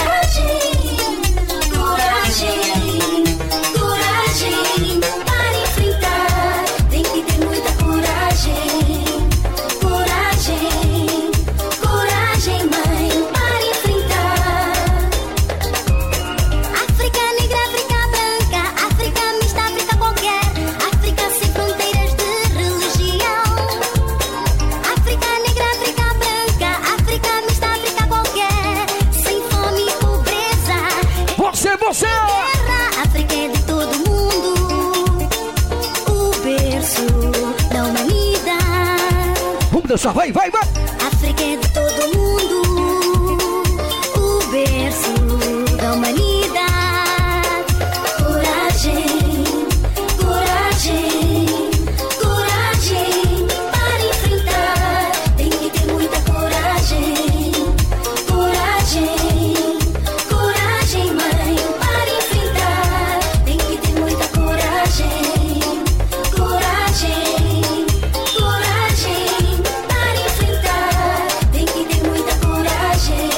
Vamos dançar, vai, vai, vai. África é de todo mundo, o berço da humanidade. Coragem, coragem, coragem para enfrentar. Tem que ter muita coragem, coragem, coragem, mãe, para enfrentar. Tem que ter muita coragem, coragem, coragem para enfrentar. Tem que ter muita coragem,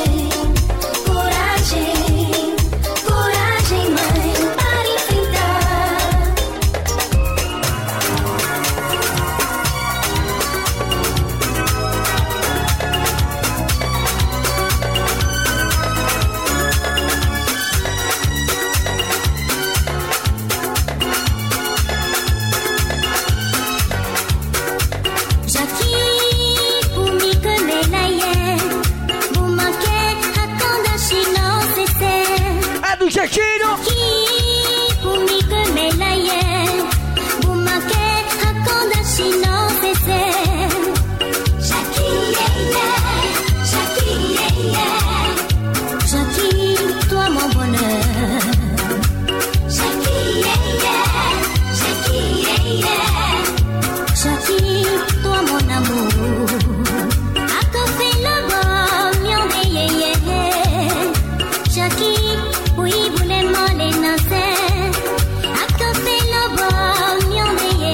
coragem, coragem, mãe, para enfrentar. Jackie, pour m'y connaître l'aïe, vous manquez à quand d'achino c'est É do jeitinho. Jackie, pour m'y connaître l'aïe, vous manquez à quand d'achino c'est Jackie, Jackie, Jackie, toi mon bonheur. Jackie, Jackie, Jackie, toi mon amour. A café là-bas, mion Jackie, oui, vous les molles nasser. A café là-bas, mion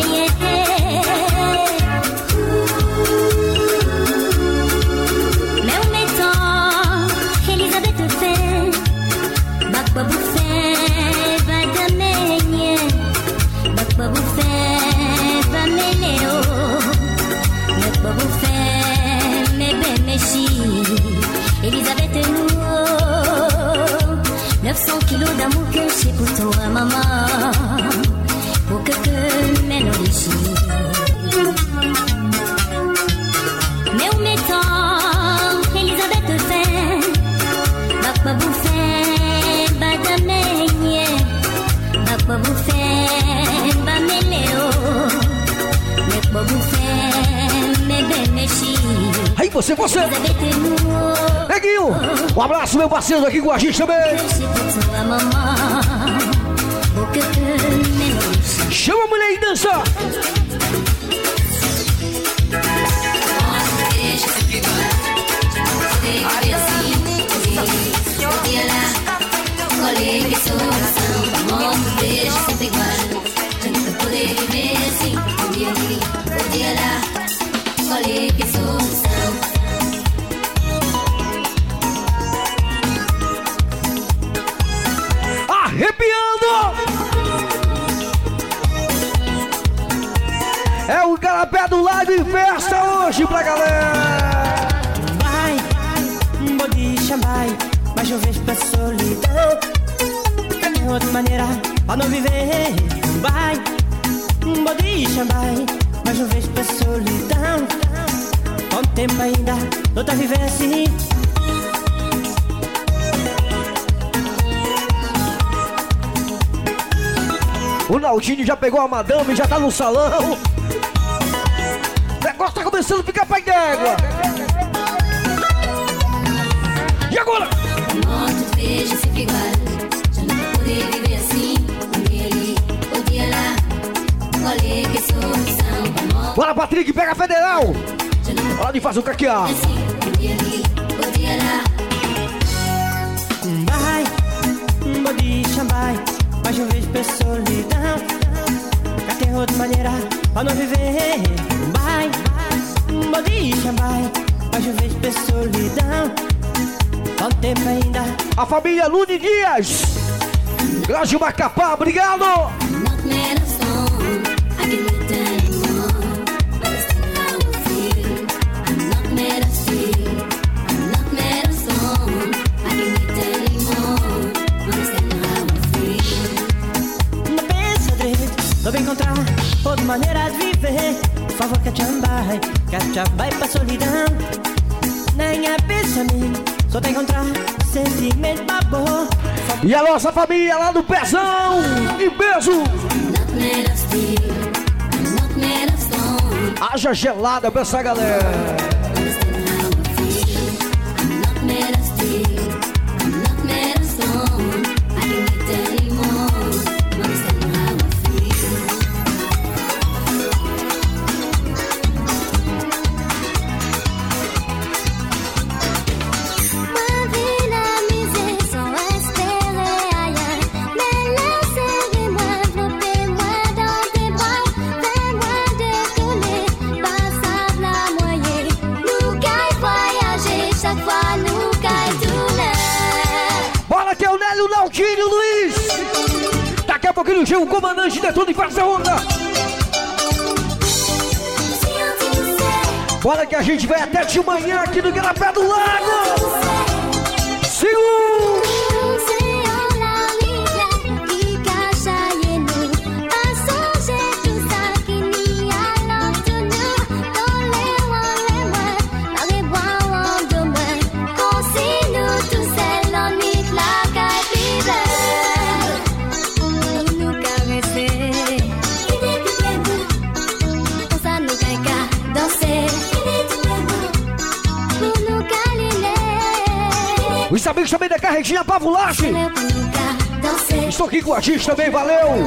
Mais on est temps, Elisabeth fait. Bakba bouffé, va d'amener. Bakba bouffé, va mêler. Bakba bouffé, mais ben méchi. Elisabeth et nous. 900 kilos d'amour que j'ai pour toi, maman. Pour que mène les chiens. Mais où m'étant, Elisabeth fait. Bakba bouffé, badamenye. Bakba bouffé, bameleo. Bakba bouffé, mais ben méchi. Aí você. Neguinho, um abraço, meu parceiro aqui com a gente também. Chama a mulher e dança. Arrepiando! É o Carapé do Live Festa hoje pra galera! Vai, bodicha, mas eu vejo pra solidão. Cadê outra maneira pra não viver? Vai, bodicha, mas eu vejo pra solidão. Quanto tempo ainda não tá vivendo assim? O Naldinho já pegou a madame, já tá no salão. O negócio tá começando a ficar pai d'égua. E agora? Morto, vejo sempre igual. Já não vou poder viver assim. Um dia ali, outro dia lá. Olhei que solução pra morte. Bora, Patrick, pega a federal. Hora de fazer o caquear. Um dia ali, outro dia lá. Vai, bodicha, mas eu vejo pra solidão. Cadê outra maneira pra não viver? Vai, bodicha, mas eu vejo pra solidão. Quanto tempo ainda? A família Lune Dias. Grande Macapá, obrigado. Tô bem encontrar outra maneira de viver. Por favor, que a vai pra solidão. Nem é pensamento, só tem encontrar sentimento babô. E a nossa família lá do Pezão. E beijo. Haja gelada pra essa galera. Naldinho Luiz, daqui a pouquinho chega o comandante Detona e faz a onda. Bora que a gente vai até de manhã aqui no Garapé do Lago. Segura! Os amigos também da Carretinha Pavulache. Estou aqui com a gente também, valeu!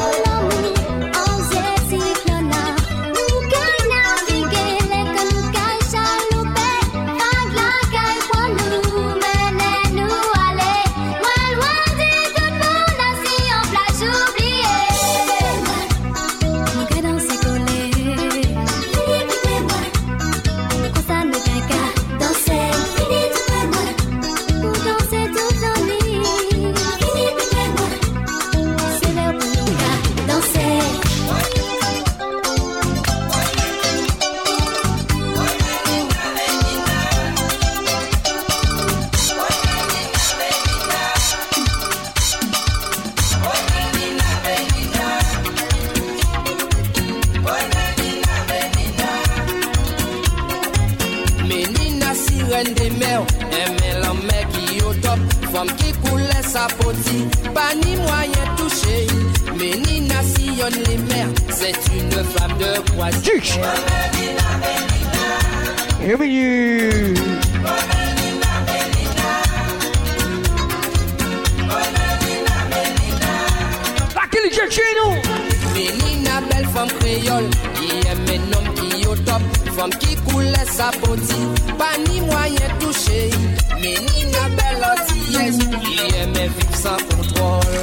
Daquele jeitinho! Menina belle femme créole, qui aime un homme qui au top, femme qui coulait sa peau, pas ni moyen touché. Menina belle antillaise, qui aime vivre sans contrôle.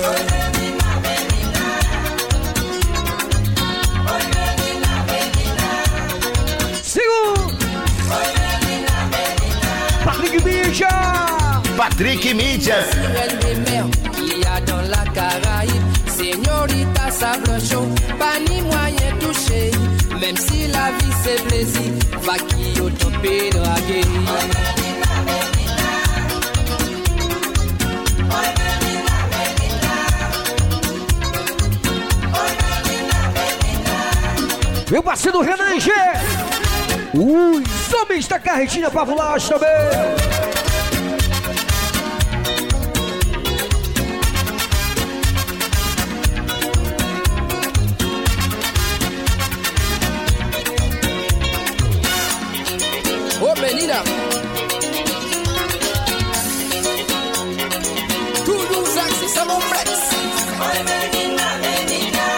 Patrick Mídia! Patrick Mídia! Qui a dans la Caraïbe, Señorita Sablocho, pas ni moyen touché. Même si la vie c'est plaisir, va qui au topé dragué. Meu parceiro Renan G! Os homens da Carretinha Pavulache também! Ô menina! Tudo os axes são mon flex! Oi menina, menina!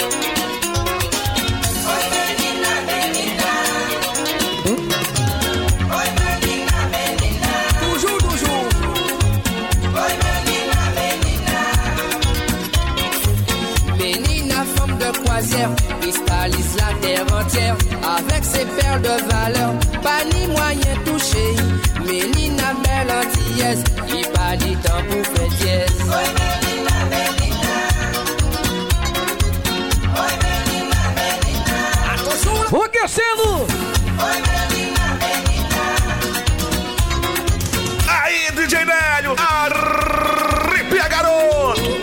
Cristallise la terre entière avec ses perles de valeur, pas ni moyen touché. Ménina belle antillaise, qui pas ni temps pour faire dièse. Oi Ménina, Ménina. Oi Ménina, Ménina. Attention! Aquecendo! Oi Ménina, Ménina. Aí, DJ Nélio, arrepia, garoto!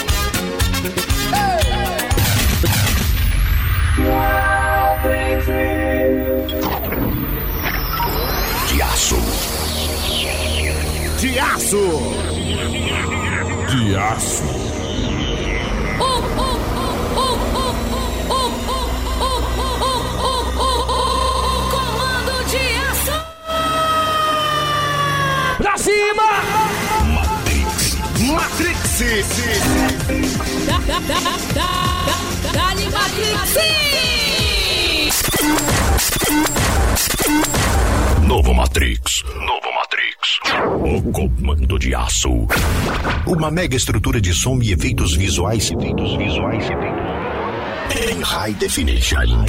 De aço. De aço. De aço. Pra cima! Matrix. Dá-lhe Matrix! Novo Matrix. O comando de aço. Uma mega estrutura de som e efeitos visuais. Em high definition.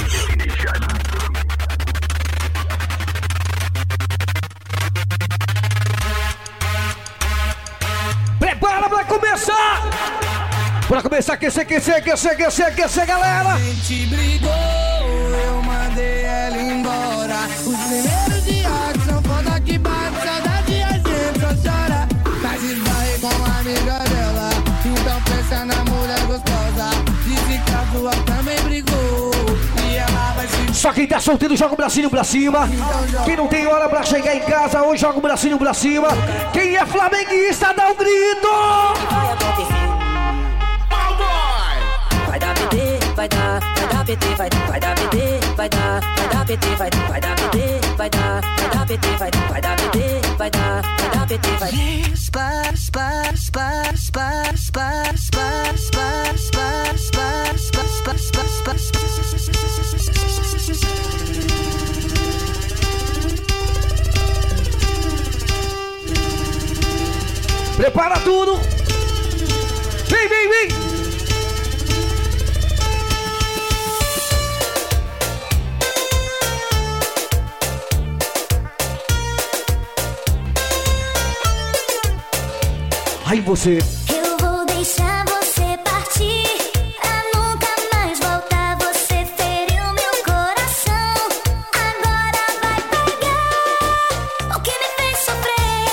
Prepara pra começar! Pra começar, aquecer, galera! A gente brigou, eu mandei ela embora. Os primeiros dias são foda que bate saudade, a gente só chora. Mas esbarrei com uma amiga dela, então pensa na mulher gostosa. Disse que a tua também brigou, e ela vai se... Só quem tá solteiro joga o bracinho pra cima. Quem não tem hora pra chegar em casa hoje joga o bracinho pra cima. Quem é flamenguista dá um grito! Vai acontecer. Vai dar PT, vai dar PT, vai dar PT, vai dar PT, vai dar PT, vai dar PT, vai dar PT, vai dar PT, vai. Prepara tudo! Vem! Aí você. Eu vou deixar você partir, pra nunca mais voltar. Você feriu meu coração, agora vai pegar o que me fez sofrer,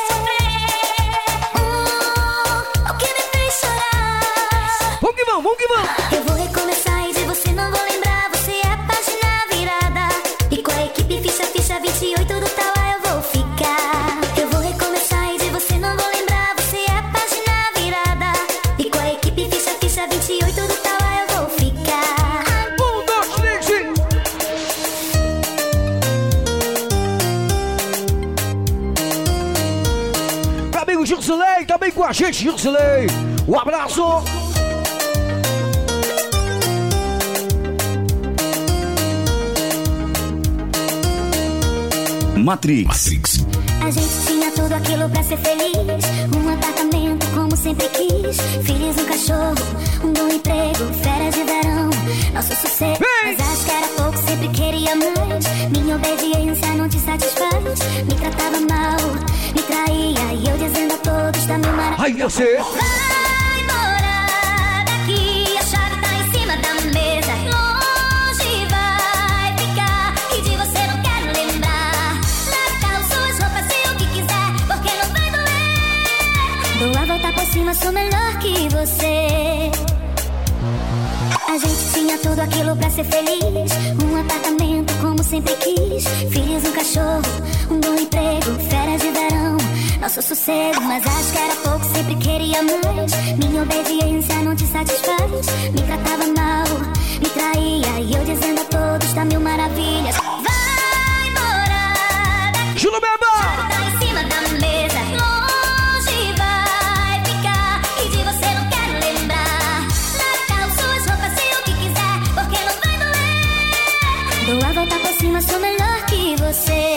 o que me fez chorar. Vamos que vamos! Eu vou recomeçar e de você não vou lembrar. Você é a página virada, e com a equipe ficha 28 do Tauá eu vou ficar. Eu vou recomeçar e de você não vou lembrar. Você é a página virada, e com a equipe ficha 28 do Tauá eu vou ficar. 1, 2, 3, meu amigo Jusilei, também com a gente, Jusilei. Um abraço. Matrix. A gente tinha tudo aquilo pra ser feliz. Um apartamento como sempre quis. Filhos, um cachorro, um bom emprego, férias de verão, nosso sossego. Mas acho que era pouco, sempre queria mais. Minha obediência não te satisfaz. Me tratava mal, me traía, e eu dizendo a todos da minha maravilha. Aí você. Vai embora daqui, a chave tá em cima da mesa. Longe vai ficar, e de você não quero lembrar. Natal, suas roupas e o que quiser, porque não vai doer. Dou a volta por cima, sou melhor que você. A gente tinha tudo aquilo pra ser feliz. Um apartamento como sempre quis. Filhos, um cachorro, um bom emprego, férias de verão, nosso sossego. Mas acho que era pouco, sempre queria mais. Minha obediência não te satisfaz. Me tratava mal, me traía, e eu dizendo a todos da mil maravilhas. Vai embora daqui, Júlio Beba! tá em cima da mesa. Longe vai ficar, e de você não quero lembrar. Natal, suas roupas e o que quiser, porque não vai doer. Dou a volta por cima, sou melhor que você.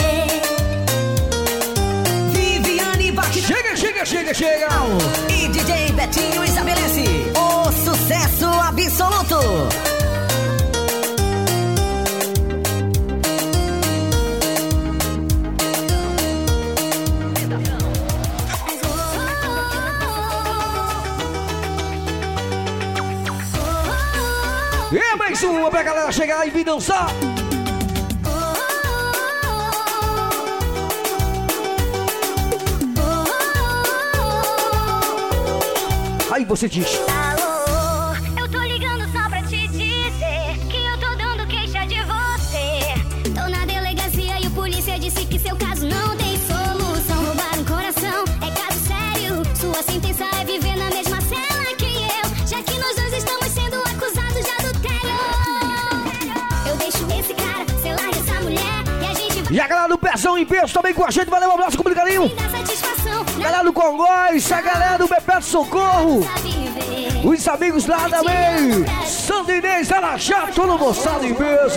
Viviane Batidão. Chega! E DJ Betinho estabelece o sucesso absoluto. E mais uma pra galera chegar e vir dançar. Aí você diz. Alô, eu tô ligando só pra te dizer que eu tô dando queixa de você. Tô na delegacia e o polícia disse que seu caso não tem solução. Roubar um coração é caso sério. Sua sentença é viver na mesma cela que eu, já que nós dois estamos sendo acusados de adultério. Eu deixo esse cara, você larga essa mulher e a gente vai... E a galera do Pezão em Peso também com a gente. Valeu, um abraço com muito carinho. Congóis, a galera do Bebeto Socorro. Os amigos lá também. Sandinês, Araxá, todo moçado em peso.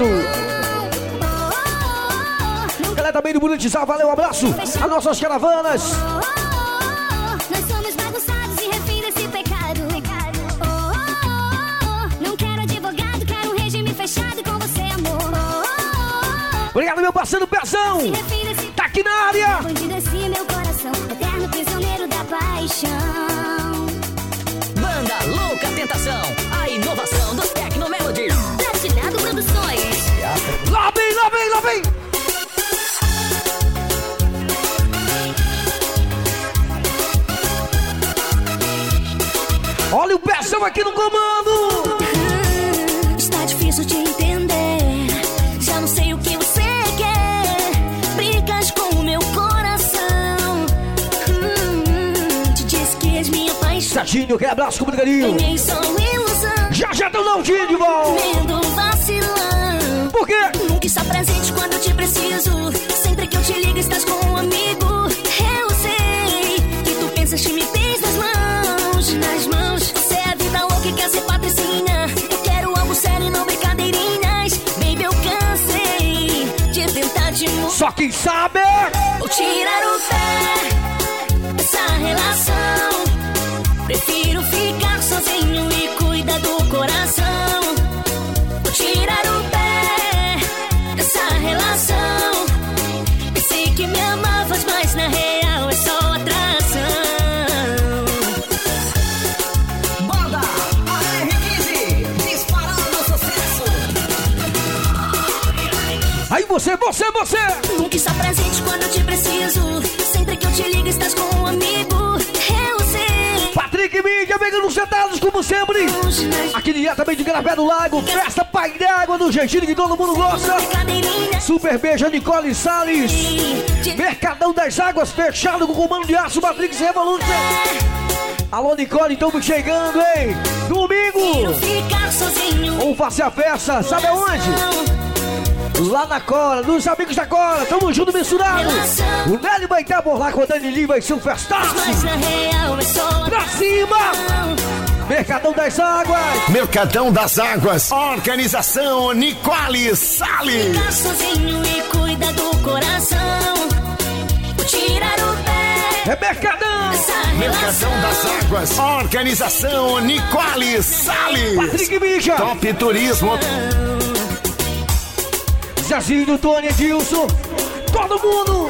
Galera também do Monetizar, valeu, um abraço. As nossas caravanas. Nós somos bagunçados e refém desse pecado. Não quero advogado, quero um regime fechado com você, amor. Obrigado, meu parceiro Pezão. Tá aqui na área. Bandido assim, meu coração, eterno prisioneiro da paixão. Banda Louca Tentação, a inovação dos Tecnomelody. Platinado Produções. Lá vem, lá vem, lá vem. Olha o Pezão aqui no comando. Está difícil de entender. Já não sei o que você quer. Brigas com o meu coração. Te disse que és minha paixão. Satinho, aquele abraço com muito carinho. Ganhei só ilusão. Já tô não de volta. Medo vacilão. Por quê? Nunca está presente quando eu te preciso. Sempre que eu te ligo estás com um amigo. Eu sei que tu pensas que me tens nas mãos. Nas mãos. Você é a vida louca e quer ser patricinha. Eu quero algo sério e não brincadeirinhas. Baby, eu cansei de tentar te mudar. Só quem sabe vou tirar o pé dessa relação. Prefiro ficar sozinho e cuidar do coração. Vou tirar o pé dessa relação. Pensei que me amavas, mas na real é só atração. Banda AR15, disparando sucesso. Aí você. Nunca está presente quando eu te preciso. Sempre que eu te ligo estás com um amigo. Eu sei. Patrick Mídia, pegando sentados como sempre. Aqui diretamente de Garapé do Lago. Festa Pai d'Água do jeitinho que todo mundo gosta. Super beijo a Nicole Salles. Mercadão das Águas fechado com o comando de aço Matrix Revolution. Alô Nicole, estamos chegando, hein? Domingo. Vamos fazer a festa, sabe aonde? Lá na Cola, dos amigos da Cola, tamo junto misturado. O Nélio vai estar por lá com a Dani Lee, vai ser um festaço. Pra cima! Mercadão das Águas. Mercadão das Águas. Organização Nicole Salles. Ficar sozinho e cuida do coração. Vou tirar o pé. É Mercadão. Mercadão das Águas. Organização Nicole Salles. Patrick Mídia. Top Turismo. Zezinho, Tony, Edilson, todo mundo!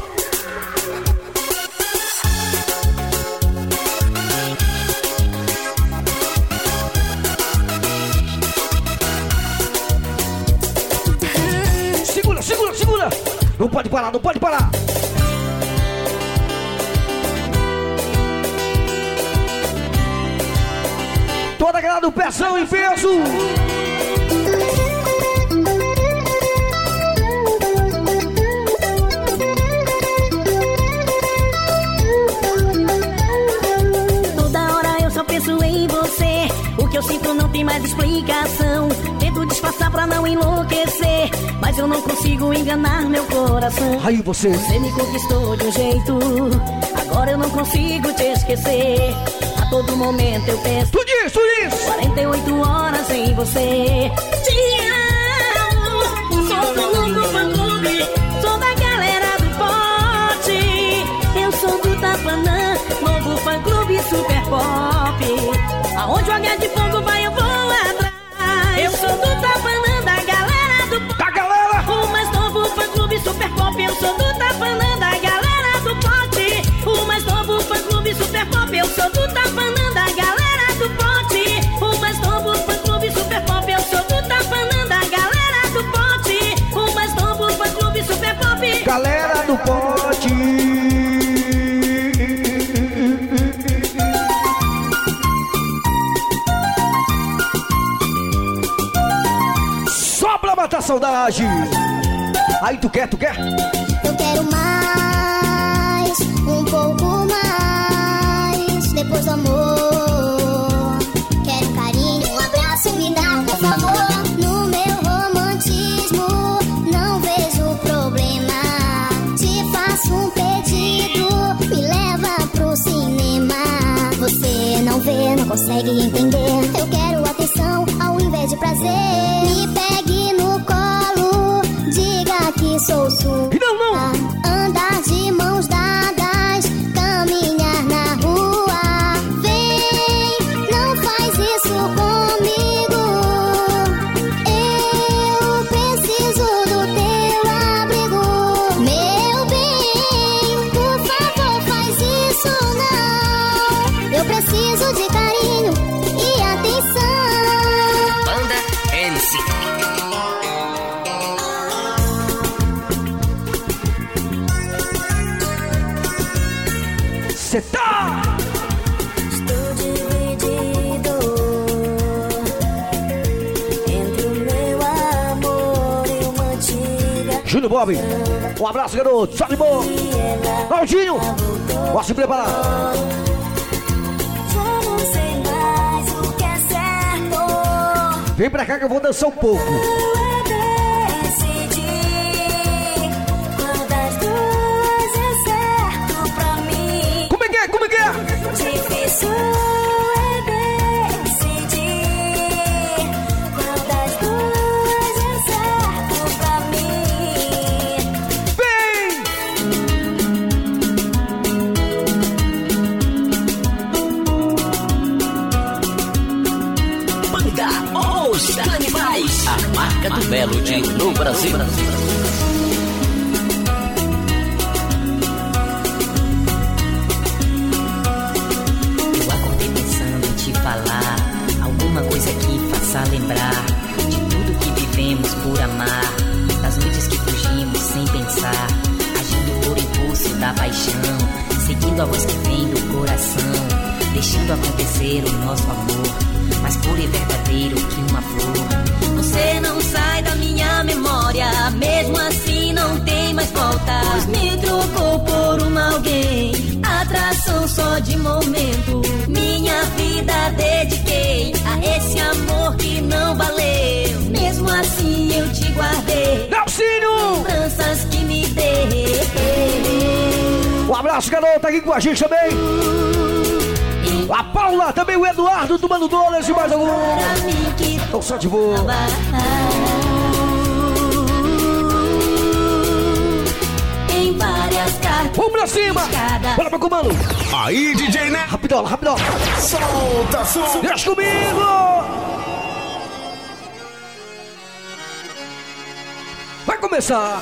Segura! Não pode parar! Toda a galera do Pezão em peso! Penso em você, o que eu sinto não tem mais explicação. Tento disfarçar pra não enlouquecer, mas eu não consigo enganar meu coração. Aí você me conquistou de um jeito, agora eu não consigo te esquecer. A todo momento eu penso, tu diz 48 horas sem você. Te amo, sou do louco fã-clube, sou da galera do pote. Eu sou do Tapanã, novo fã-clube super pop. Aonde o H de fogo vai, eu vou atrás. Eu sou do Tapanã, da galera do pop. Da galera! O mais novo fã-clube super pop. Eu sou do Tapanã, da galera do pote. O mais novo fã-clube super pop. Eu sou do Tapanã, da galera do pote. O mais novo fã-clube super pop. Eu sou do Tapanã, da galera do pote. O mais novo fã-clube super pop. Galera do pote. Pra matar a saudade. Aí tu quer? Eu quero mais, um pouco mais. Depois do amor, quero carinho, um abraço, me dá por favor. No meu romantismo, não vejo problema. Te faço um pedido, me leva pro consegue entender. Eu quero atenção ao invés de prazer. Me pegue no colo, diga que sou sua. Não. Andar de mãos dadas, caminhar na rua. Vem, não faz isso comigo. Eu preciso do teu abrigo. Meu bem, por favor, faz isso não. Eu preciso de carinho e atenção. Banda MC. Cê tá! Estou dividido entre o meu amor e uma antiga. Júnior Bob, um abraço, garoto. Só de boa. Claudinho, posso se preparar. Já não sei mais o que é certo. Vem pra cá que eu vou dançar um pouco. Difícil é decidir qual das duas é certo pra mim. Banda Os Canibais, a marca do Melody no Brasil. Falar alguma coisa que faça lembrar de tudo que vivemos por amar, das noites que fugimos sem pensar, agindo por impulso da paixão, seguindo a voz que vem do coração, deixando acontecer o nosso amor, mais puro e verdadeiro que uma flor. Você não sai da minha memória, mesmo assim não tem mais volta, pois me trocou por alguém, atração só de momento. Minha vida dediquei a esse amor que não valeu. Mesmo assim eu te guardei Nelsinho! lembranças que me deu. Um abraço, garoto, aqui com a gente também. A Paula, também o Eduardo do Mano Donas e mais algum. Então só de boa. Em várias cartas. Vamos pra cima! Bora pro comando! Aí, DJ, né? Rapidão, rapidão! Solta, solta! Deixa comigo! Vai começar!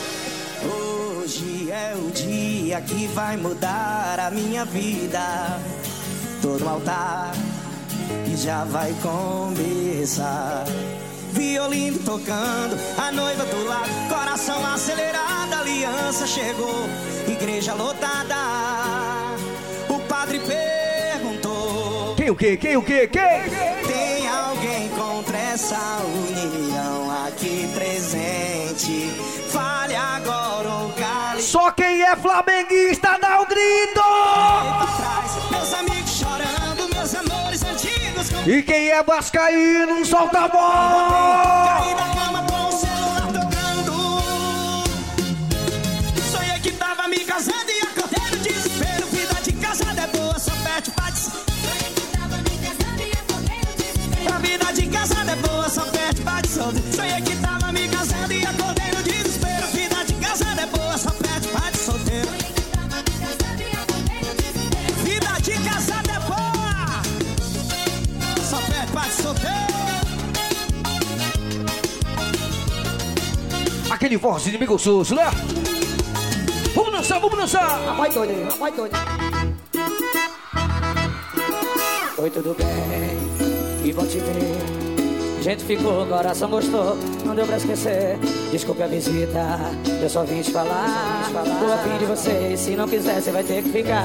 Hoje é o dia que vai mudar a minha vida. Tô no altar e já vai começar. Violino tocando, a noiva do lado, coração acelerado, aliança chegou, igreja lotada. O padre perguntou: quem o quê? Quem o quê? Quem? Tem alguém contra essa união aqui presente? Fale agora ou cale. Só quem é flamenguista dá o grito! Meus amigos chorando, meus amores antigos. E quem é vascaíno solta a voz! Caí na cama com o celular tocando. Sonhei que tava me casando e acordei no desespero. Vida de casada é boa, só perde paz. Sonhei que tava me casando e acordei no desespero. A vida de casada é boa, só perde paz. Sonhei que tava me casando e acordei no desespero. Vida de casada é boa, só perde paz de solteiro. Vida de casada é boa, só perde paz de solteiro. Aquele forte inimigo sujo, né? Vamos dançar, vamos dançar! Vai doido aí, vai doido. Oi, tudo bem? Que bom te ver. Gente ficou, coração gostou, não deu pra esquecer. Desculpe a visita, eu só vim te falar. Tô a fim de você, se não quiser, você vai ter que ficar.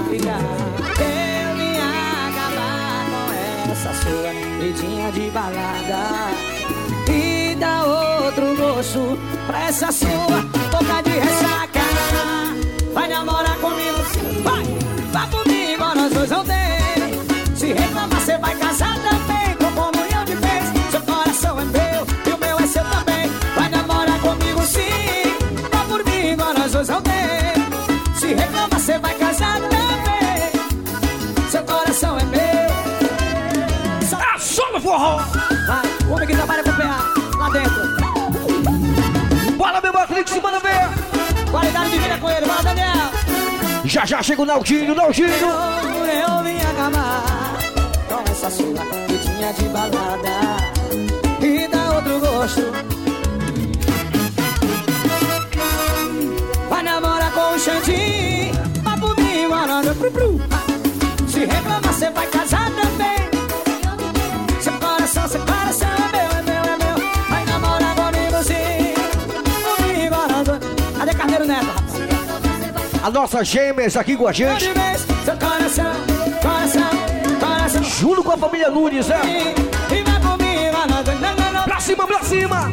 Eu vim acabar com essa sua vidinha de balada e dar outro gosto pra essa sua boca de ressaca. Vai namorar comigo, vai, vá comigo, nós dois vamos ter. Se reclamar, você vai casar também, com comunhão de vez. Seu coração é meu e o meu é seu também. Vai namorar comigo sim, vá por mim, nós dois vamos ter. Se reclamar, você vai casar também. Seu coração é meu forró. Vai, o homem que trabalha com PA, lá dentro. Bora, meu Matrix, manda ver. Qualidade de vida com ele, bora, Daniel. Já chega o Naldinho, Naldinho. Eu vim acabar com essa sua vidinha de balada e dá outro gosto. Vai namorar com o Xandinho, vai pro mim, guaranda, se reclamar, cê vai casar também. Seu coração é meu, é meu, é meu. Vai namorar comigo sim, comigo, guaranda. Cadê Carneiro Neto, rapaz? A nossa gêmeas aqui com a gente. Seu coração. Junto com a família Nunes, né? E vai comigo, não. Pra cima, pra cima.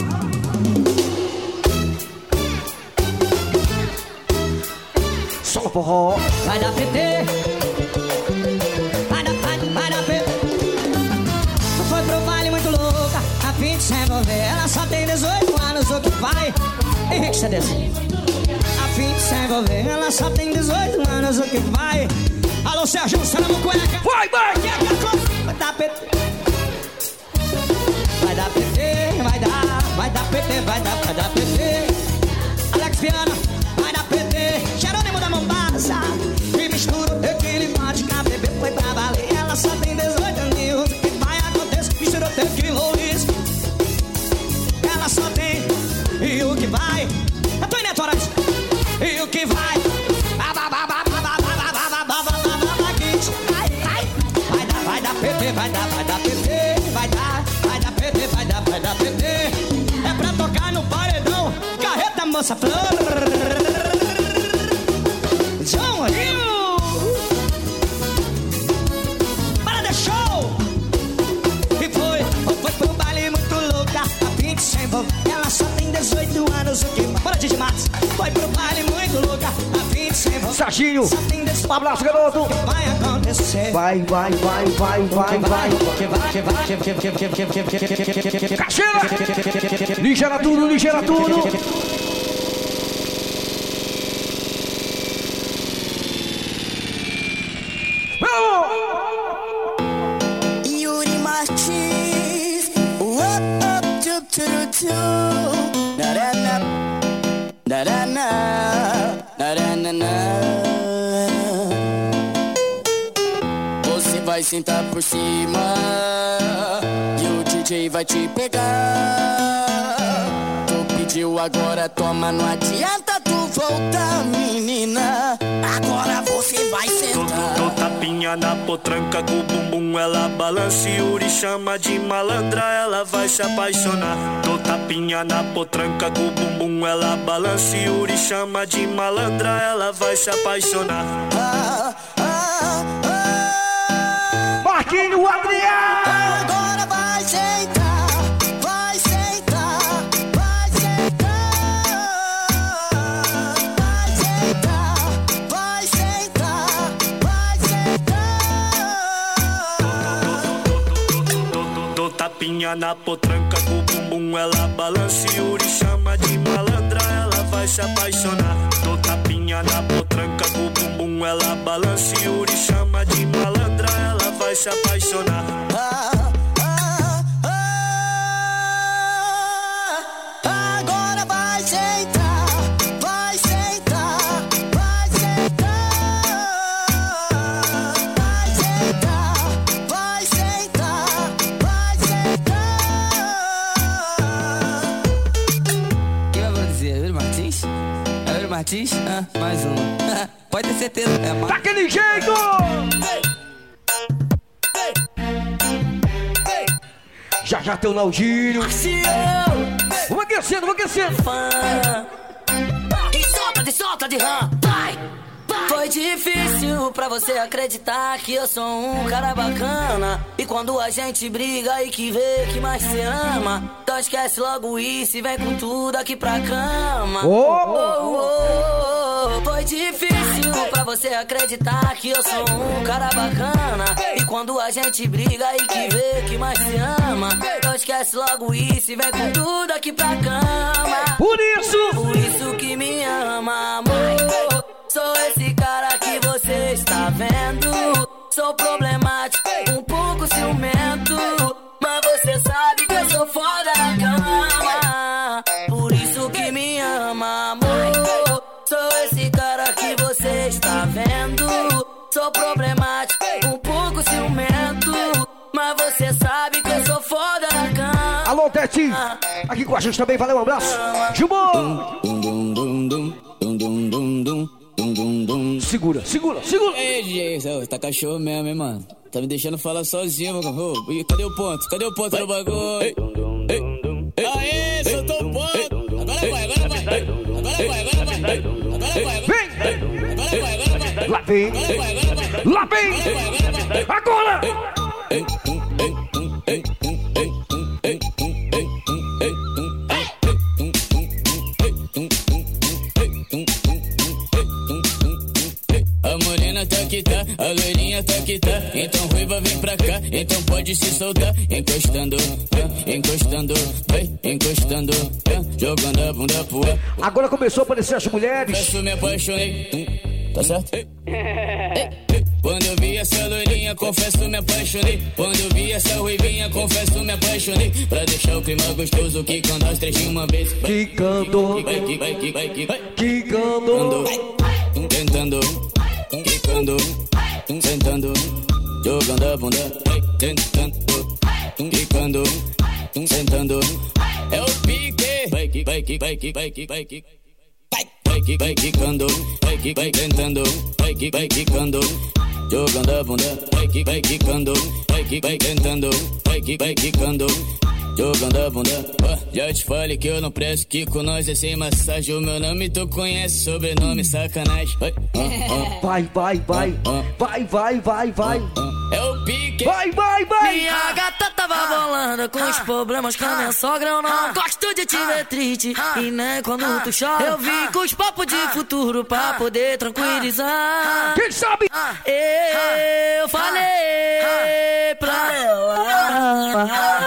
Só forró. Vai dar PT. Vai dar PT. Foi pro baile muito louca, a fim de se envolver. Ela só tem 18 anos, o que vai? Henrique Cedes. A fim de se envolver, ela só tem 18 anos, o que vai? Alô, Sérgio, você não cueca. Vai! Vai dar PT. Vai dar PT, vai dar PT, vai dar PT. Alex Viana, vai dar PT. Jerônimo da Mombasa. E mistura aquele vodka, bebê foi pra valer. Ela só tem 18 anos, o que vai acontecer? Mistura tequila ou uísque. Ela só tem, e o que vai? Eu tô em Neto Horácio. E o que vai? Vai dar PT, vai dar PT, vai dar PT. É pra tocar no paredão, carreta moça flor. João Rio. Para de show. E foi pro baile muito louca, a fim de se envolver. Ela só tem 18 anos, o que? Bora, Didi Matos. Foi pro baile muito louca, a fim de se envolver. Serginho, um abraço, garoto. Vai acontecer. Vai. Caixeira! Ligeira tudo. Vamos! Yuri Martins, up, Você vai sentar por cima e o DJ vai te pegar. Tu pediu, agora toma, não adianta tu voltar, menina. Agora você vai sentar. Tô tapinha na potranca com o bumbum, ela balança. Yuri chama de malandra, ela vai se apaixonar. Tô tapinha na potranca com o bumbum, ela balança. Yuri chama de malandra, ela vai se apaixonar. Marquinho Adriano! Agora vai sentar, vai sentar, vai sentar, vai sentar, vai sentar, vai sentar. Tô tapinha na potranca com o bumbum, ela balança. Yuri chama de malandra, ela vai se apaixonar. Tô tapinha na potranca com o bumbum, ela balança. Yuri chama de malandra, ela vai se apaixonar. Agora vai sentar, vai sentar, vai sentar, vai sentar, vai sentar, vai sentar. Quem vai produzir? Yuri Martins? É Yuri Martins? Mais um. Pode ter certeza. É mais. Daquele jeito! Já tem o Naldinho. Vamos aquecendo. E solta de rã, vai! Foi difícil pra você acreditar que eu sou um cara bacana. E quando a gente briga e que vê que mais se ama, então esquece logo isso e vem com tudo aqui pra cama. Foi difícil pra você acreditar que eu sou um cara bacana. E quando a gente briga e que vê que mais se ama, então esquece logo isso e vem com tudo aqui pra cama. Por isso que me ama, amor. Sou esse cara que você está vendo. Sou problemático, um pouco ciumento, mas você sou problemático, um pouco ciumento, mas você sabe que eu sou foda na cama. Alô, Tetinho, aqui com a gente também, valeu, um abraço. Jumbo! Segura. Ei, DJ, você tá cachorro mesmo, hein, mano? Tá me deixando falar sozinho, mano. Ô, cadê o ponto? Cadê o ponto no bagulho? Aê, soltou o ponto! Agora vai. Lá vem! Agora! A morena tá que tá, a loirinha tá que tá. Então ruiva vem pra cá, então pode se soltar. Encostando, jogando a bunda pro ar. Agora começou a aparecer as mulheres. Confesso, me apaixonei. Tá certo? Quando eu vi essa loirinha, confesso, me apaixonei. Quando eu vi essa ruivinha, confesso, me apaixonei. Pra deixar o clima gostoso, que quando nós três de uma vez. Quicando, tentando, quicando, sentando, jogando a bunda, tentando, quicando, sentando. É o pique, vai quicando, vai tentando, vai quicando, jogando a bunda, vai quicando, vai tentando, vai quicando, jogando a bunda. Já te falei que eu não presto, que com nós é sem massagem. O meu nome tu conhece, sobrenome sacanagem. Vai. É o pique. Vai. Minha gata tava bolando com os problemas com a minha sogra. Eu não gosto de te ver triste e nem quando tu chora. Eu vim com os papos de futuro pra poder tranquilizar. Quem sabe? Eu falei pra ela.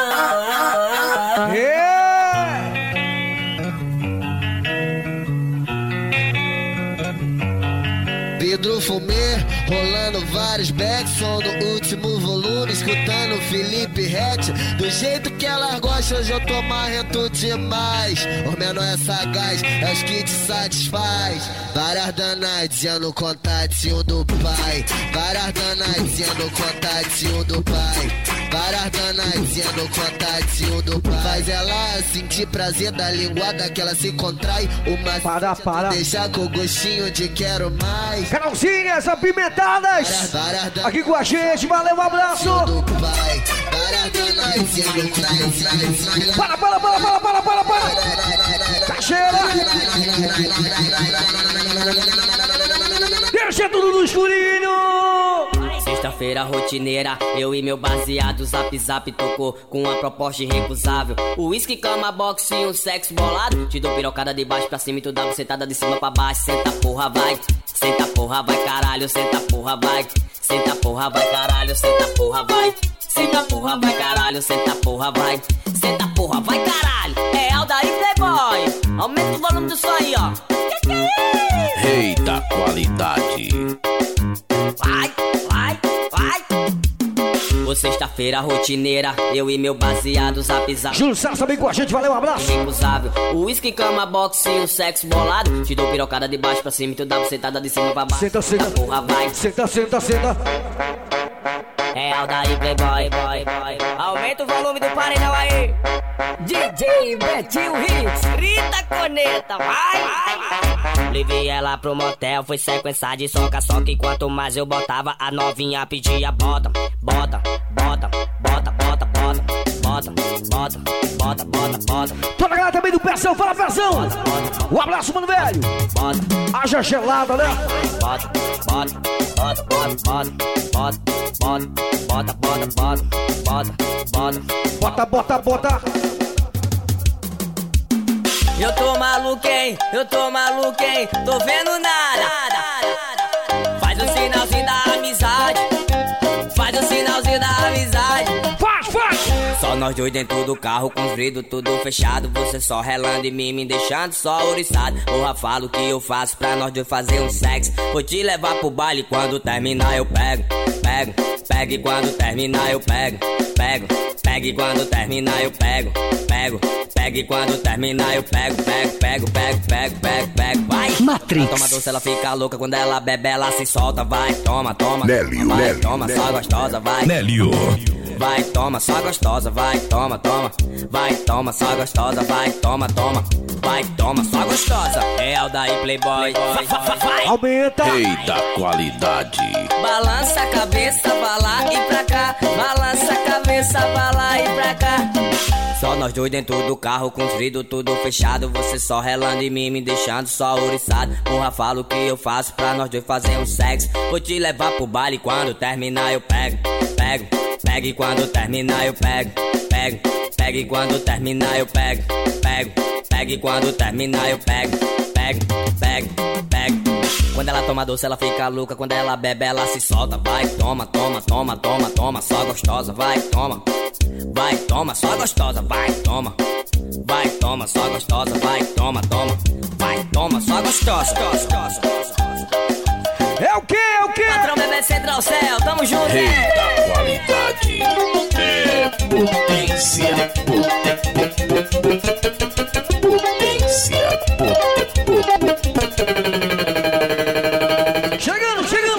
Pedro Fumê, rolando vários backs, som no último volume, escutando Felipe Rett. Do jeito que elas gostam, hoje eu tô marrento demais. O menor é sagaz, é os que te satisfaz. Várias danadinhas no contatinho do pai. Várias danadinhas no contatinho do pai. Várias danadinhas no contatinho do pai. Faz ela sentir prazer da linguada que ela se contrai. Uma para. Deixar com gostinho de quero mais. Canalzinhas apimentadas aqui com a gente, valeu, um abraço. Para. Cacheira. Deixa tudo no escurinho. Sexta-feira rotineira, eu e meu baseado zap tocou com uma proposta irrecusável. Whisky, cama, boxe e um sexo bolado. Te dou pirocada de baixo pra cima e tu dá bucetada de cima pra baixo. Senta porra, vai. Senta porra, vai caralho. Senta porra, vai. Senta porra, vai caralho. Senta porra, vai. Senta porra, vai caralho. Senta porra, vai. Senta porra, vai caralho. É Aldair Playboy. Aumenta o volume disso aí, ó. Que é isso? Rei da qualidade. Vai. Ô, sexta-feira rotineira, eu e meu baseado zap. Júlio Sá também com a gente, valeu, um abraço. Irrecusável, whisky, cama, boxe e um sexo bolado. Te dou pirocada de baixo pra cima e tu dá bucetada de cima pra baixo. Senta. Porra, vai. Senta. É Aldair Playboy. Aumenta o volume do paredão aí. DJ Betinho Hits. Grita, corneta, vai. Levei ela pro motel, foi sequência de soca. Só que quanto mais eu botava, a novinha pedia bota. Toda a galera também do Pezão, fala Pezão. Um abraço, mano velho. Haja gelada, né? Bota. Eu tô maluco, hein? Tô vendo nada. Faz o sinalzinho da amizade. Faz. Faz. Só Só nós dois dentro do carro com os vidros tudo fechado. Você só relando em mim, me deixando só ouriçado. Porra, falo o que eu faço pra nós dois fazer um sexo. Vou te levar pro baile, quando terminar eu pego. Pego, pego e quando terminar eu pego. Pego, pego e quando terminar eu pego. Pego, pego e quando terminar eu pego. Pego, vai. Matrix. Toma doce, ela fica louca. Quando ela bebe, ela se solta. Vai, toma. Nélio, vai, Nélio, toma, Nélio. só gostosa, vai. Nélio. Vai, toma, só gostosa, vai, toma. Vai, toma, só gostosa, vai, toma. Vai, toma, só gostosa. É o daí, Playboy. Vai. Aumenta. Rei da qualidade. Balança a cabeça, vai lá e pra cá. Balança a cabeça, vai lá e pra cá. Só nós dois dentro do carro com os vidros tudo fechado. Você só relando em mim, me deixando só ouriçado. Porra, falo o que eu faço pra nós dois fazer um sexo. Vou te levar pro baile, quando terminar eu pego. Pego e quando terminar eu pego. Pego e quando terminar eu pego. Pego e quando terminar eu pego. Pego. Quando ela toma doce, ela fica louca. Quando ela bebe, ela se solta. Vai, toma, só gostosa, vai, toma. Vai, toma, só gostosa, vai, toma. Vai, toma, só gostosa, vai, toma. Vai, toma, só gostosa. É o quê? Patrão Bebê Central Céu, tamo junto, Rei da qualidade. É potência. Chegando.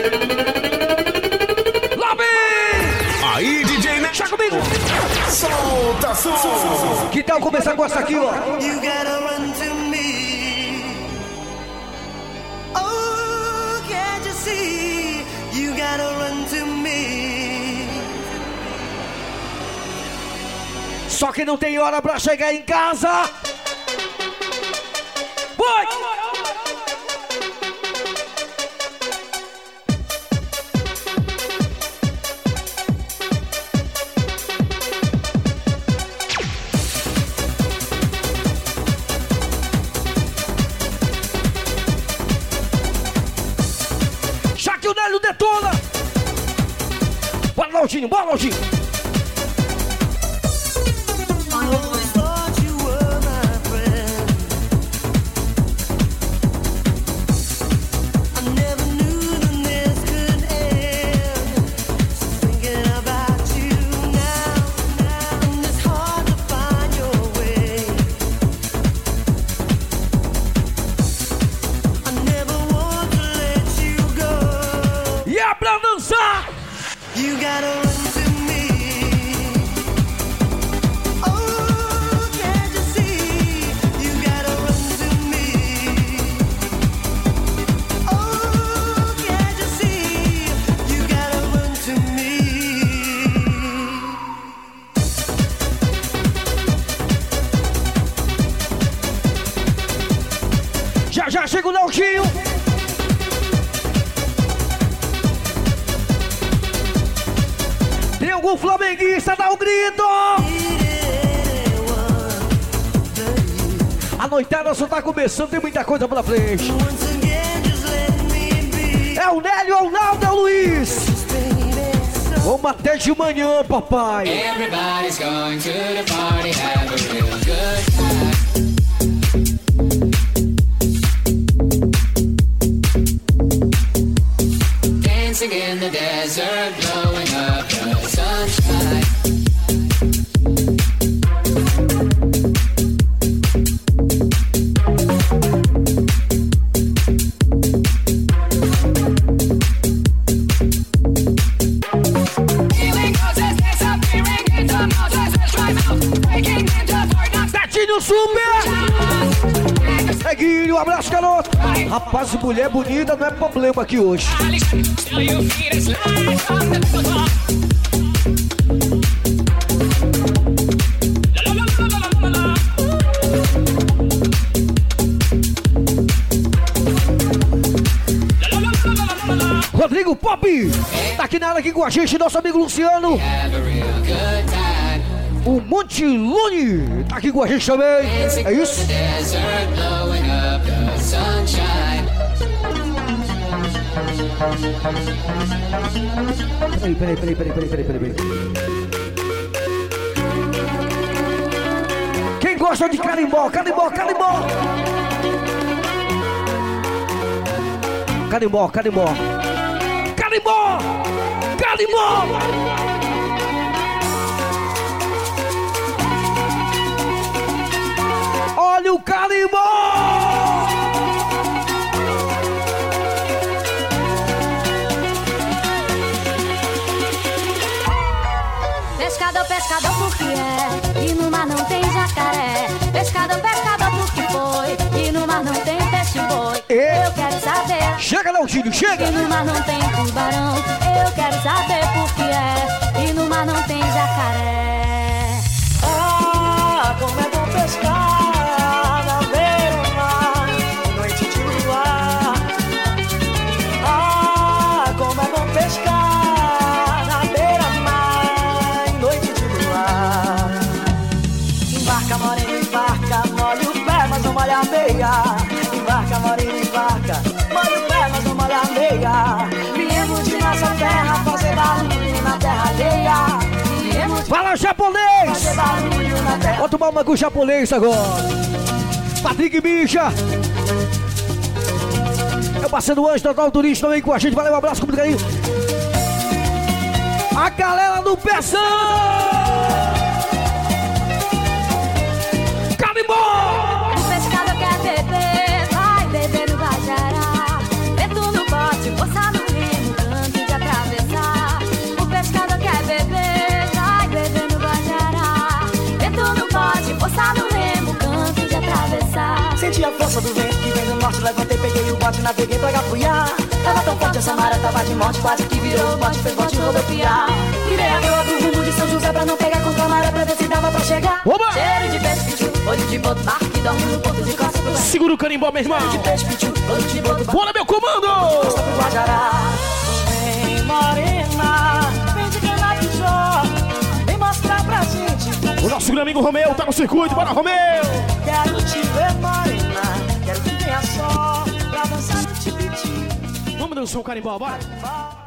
Lá vem. Aí, DJ Nélio. Chega comigo. Solta som. Que tal começar com essa aqui, ó? You gotta run to me. Oh, can't you see? You gotta run to me. Só que não tem hora pra chegar em casa. Vai! Já que o Nélio detona. Bora, Laudinho. E é pra dançar! You gotta run to me. Oh, can't you see? You gotta run to me. Oh, can't you see? You gotta run to me. Já chega o Laudinho! Tem algum flamenguista? Dá um grito! A noitada só tá começando, tem muita coisa pela frente. É o Nélio, é o Naldo, é o Luiz. Vamos até de manhã, papai. Everybody's going to the party, have a real good time. Dancing in the desert, blowing up the sunshine. Betinho Super! Neguinho, um abraço, garoto! Rapaz, mulher bonita não é problema aqui hoje. Rodrigo Pop! Tá aqui na área aqui com a gente, nosso amigo Luciano. O Monte Lune tá aqui com a gente também. É isso? Peraí. gosta de carimbó, carimbó, carimbó. Carimbó, carimbó. Carimbó! Carimbó! Olha o carimbó! Pescador, pescador, porque é, e no mar não tem jacaré. Pescador, pescador, porque foi, e no mar não tem peixe boi. Eu quero saber. Chega, Leozinho, chega! E no mar não tem tubarão. Eu quero saber por que é, e no mar não tem jacaré. Ah, como é bom pescar na beira-mar, noite de luar. Ah, como é bom pescar na beira-mar, noite de luar. Embarca, morena, embarca, molha o pé, mas não molha a meia. Embarca, morena, embarca, molha o pé, mas não molha a meia. Viemos de nossa terra fazer barulho na terra alheia. Fala, japonês! Vou tomar uma com o japonês agora. Patrick Bicha. É o parceiro Anjo, Total Turista também com a gente. Valeu, um abraço, com muito carinho. A galera do Peção! Carimbó! O pescador quer beber, vai beber no Guajará. Vento no bote, força no remo, canto de atravessar. O pescador quer beber, vai beber no Guajará. Vento no bote, força no remo, canto de atravessar. Senti a força do vento que vem do norte. Levantei, peguei o bote, naveguei pra Gapuiá. Tava tão forte essa maré, tava de morte. Quase que virou o bote, fez bote rodopiar. Virei a vela do rumo de São José pra não pegar contra a maré, pra ver se dava pra chegar. Oba! Cheiro de peixe, pichu, olho de boto, barco que dorme no ponto de costa pro leste. Segura o carimbó, meu irmão! Cheiro de peixe, pichu, olho de boto, barco. Bora, meu comando! Costa pro Guajará. Vem, morena, vem de Canapijó, vem mostrar pra gente. O nosso grande amigo Romeu tá no circuito, bora, Romeu! Quero te ver, morena, quero que venha só pra dançar no tipiti. Vamos dançar um carimbó, bora!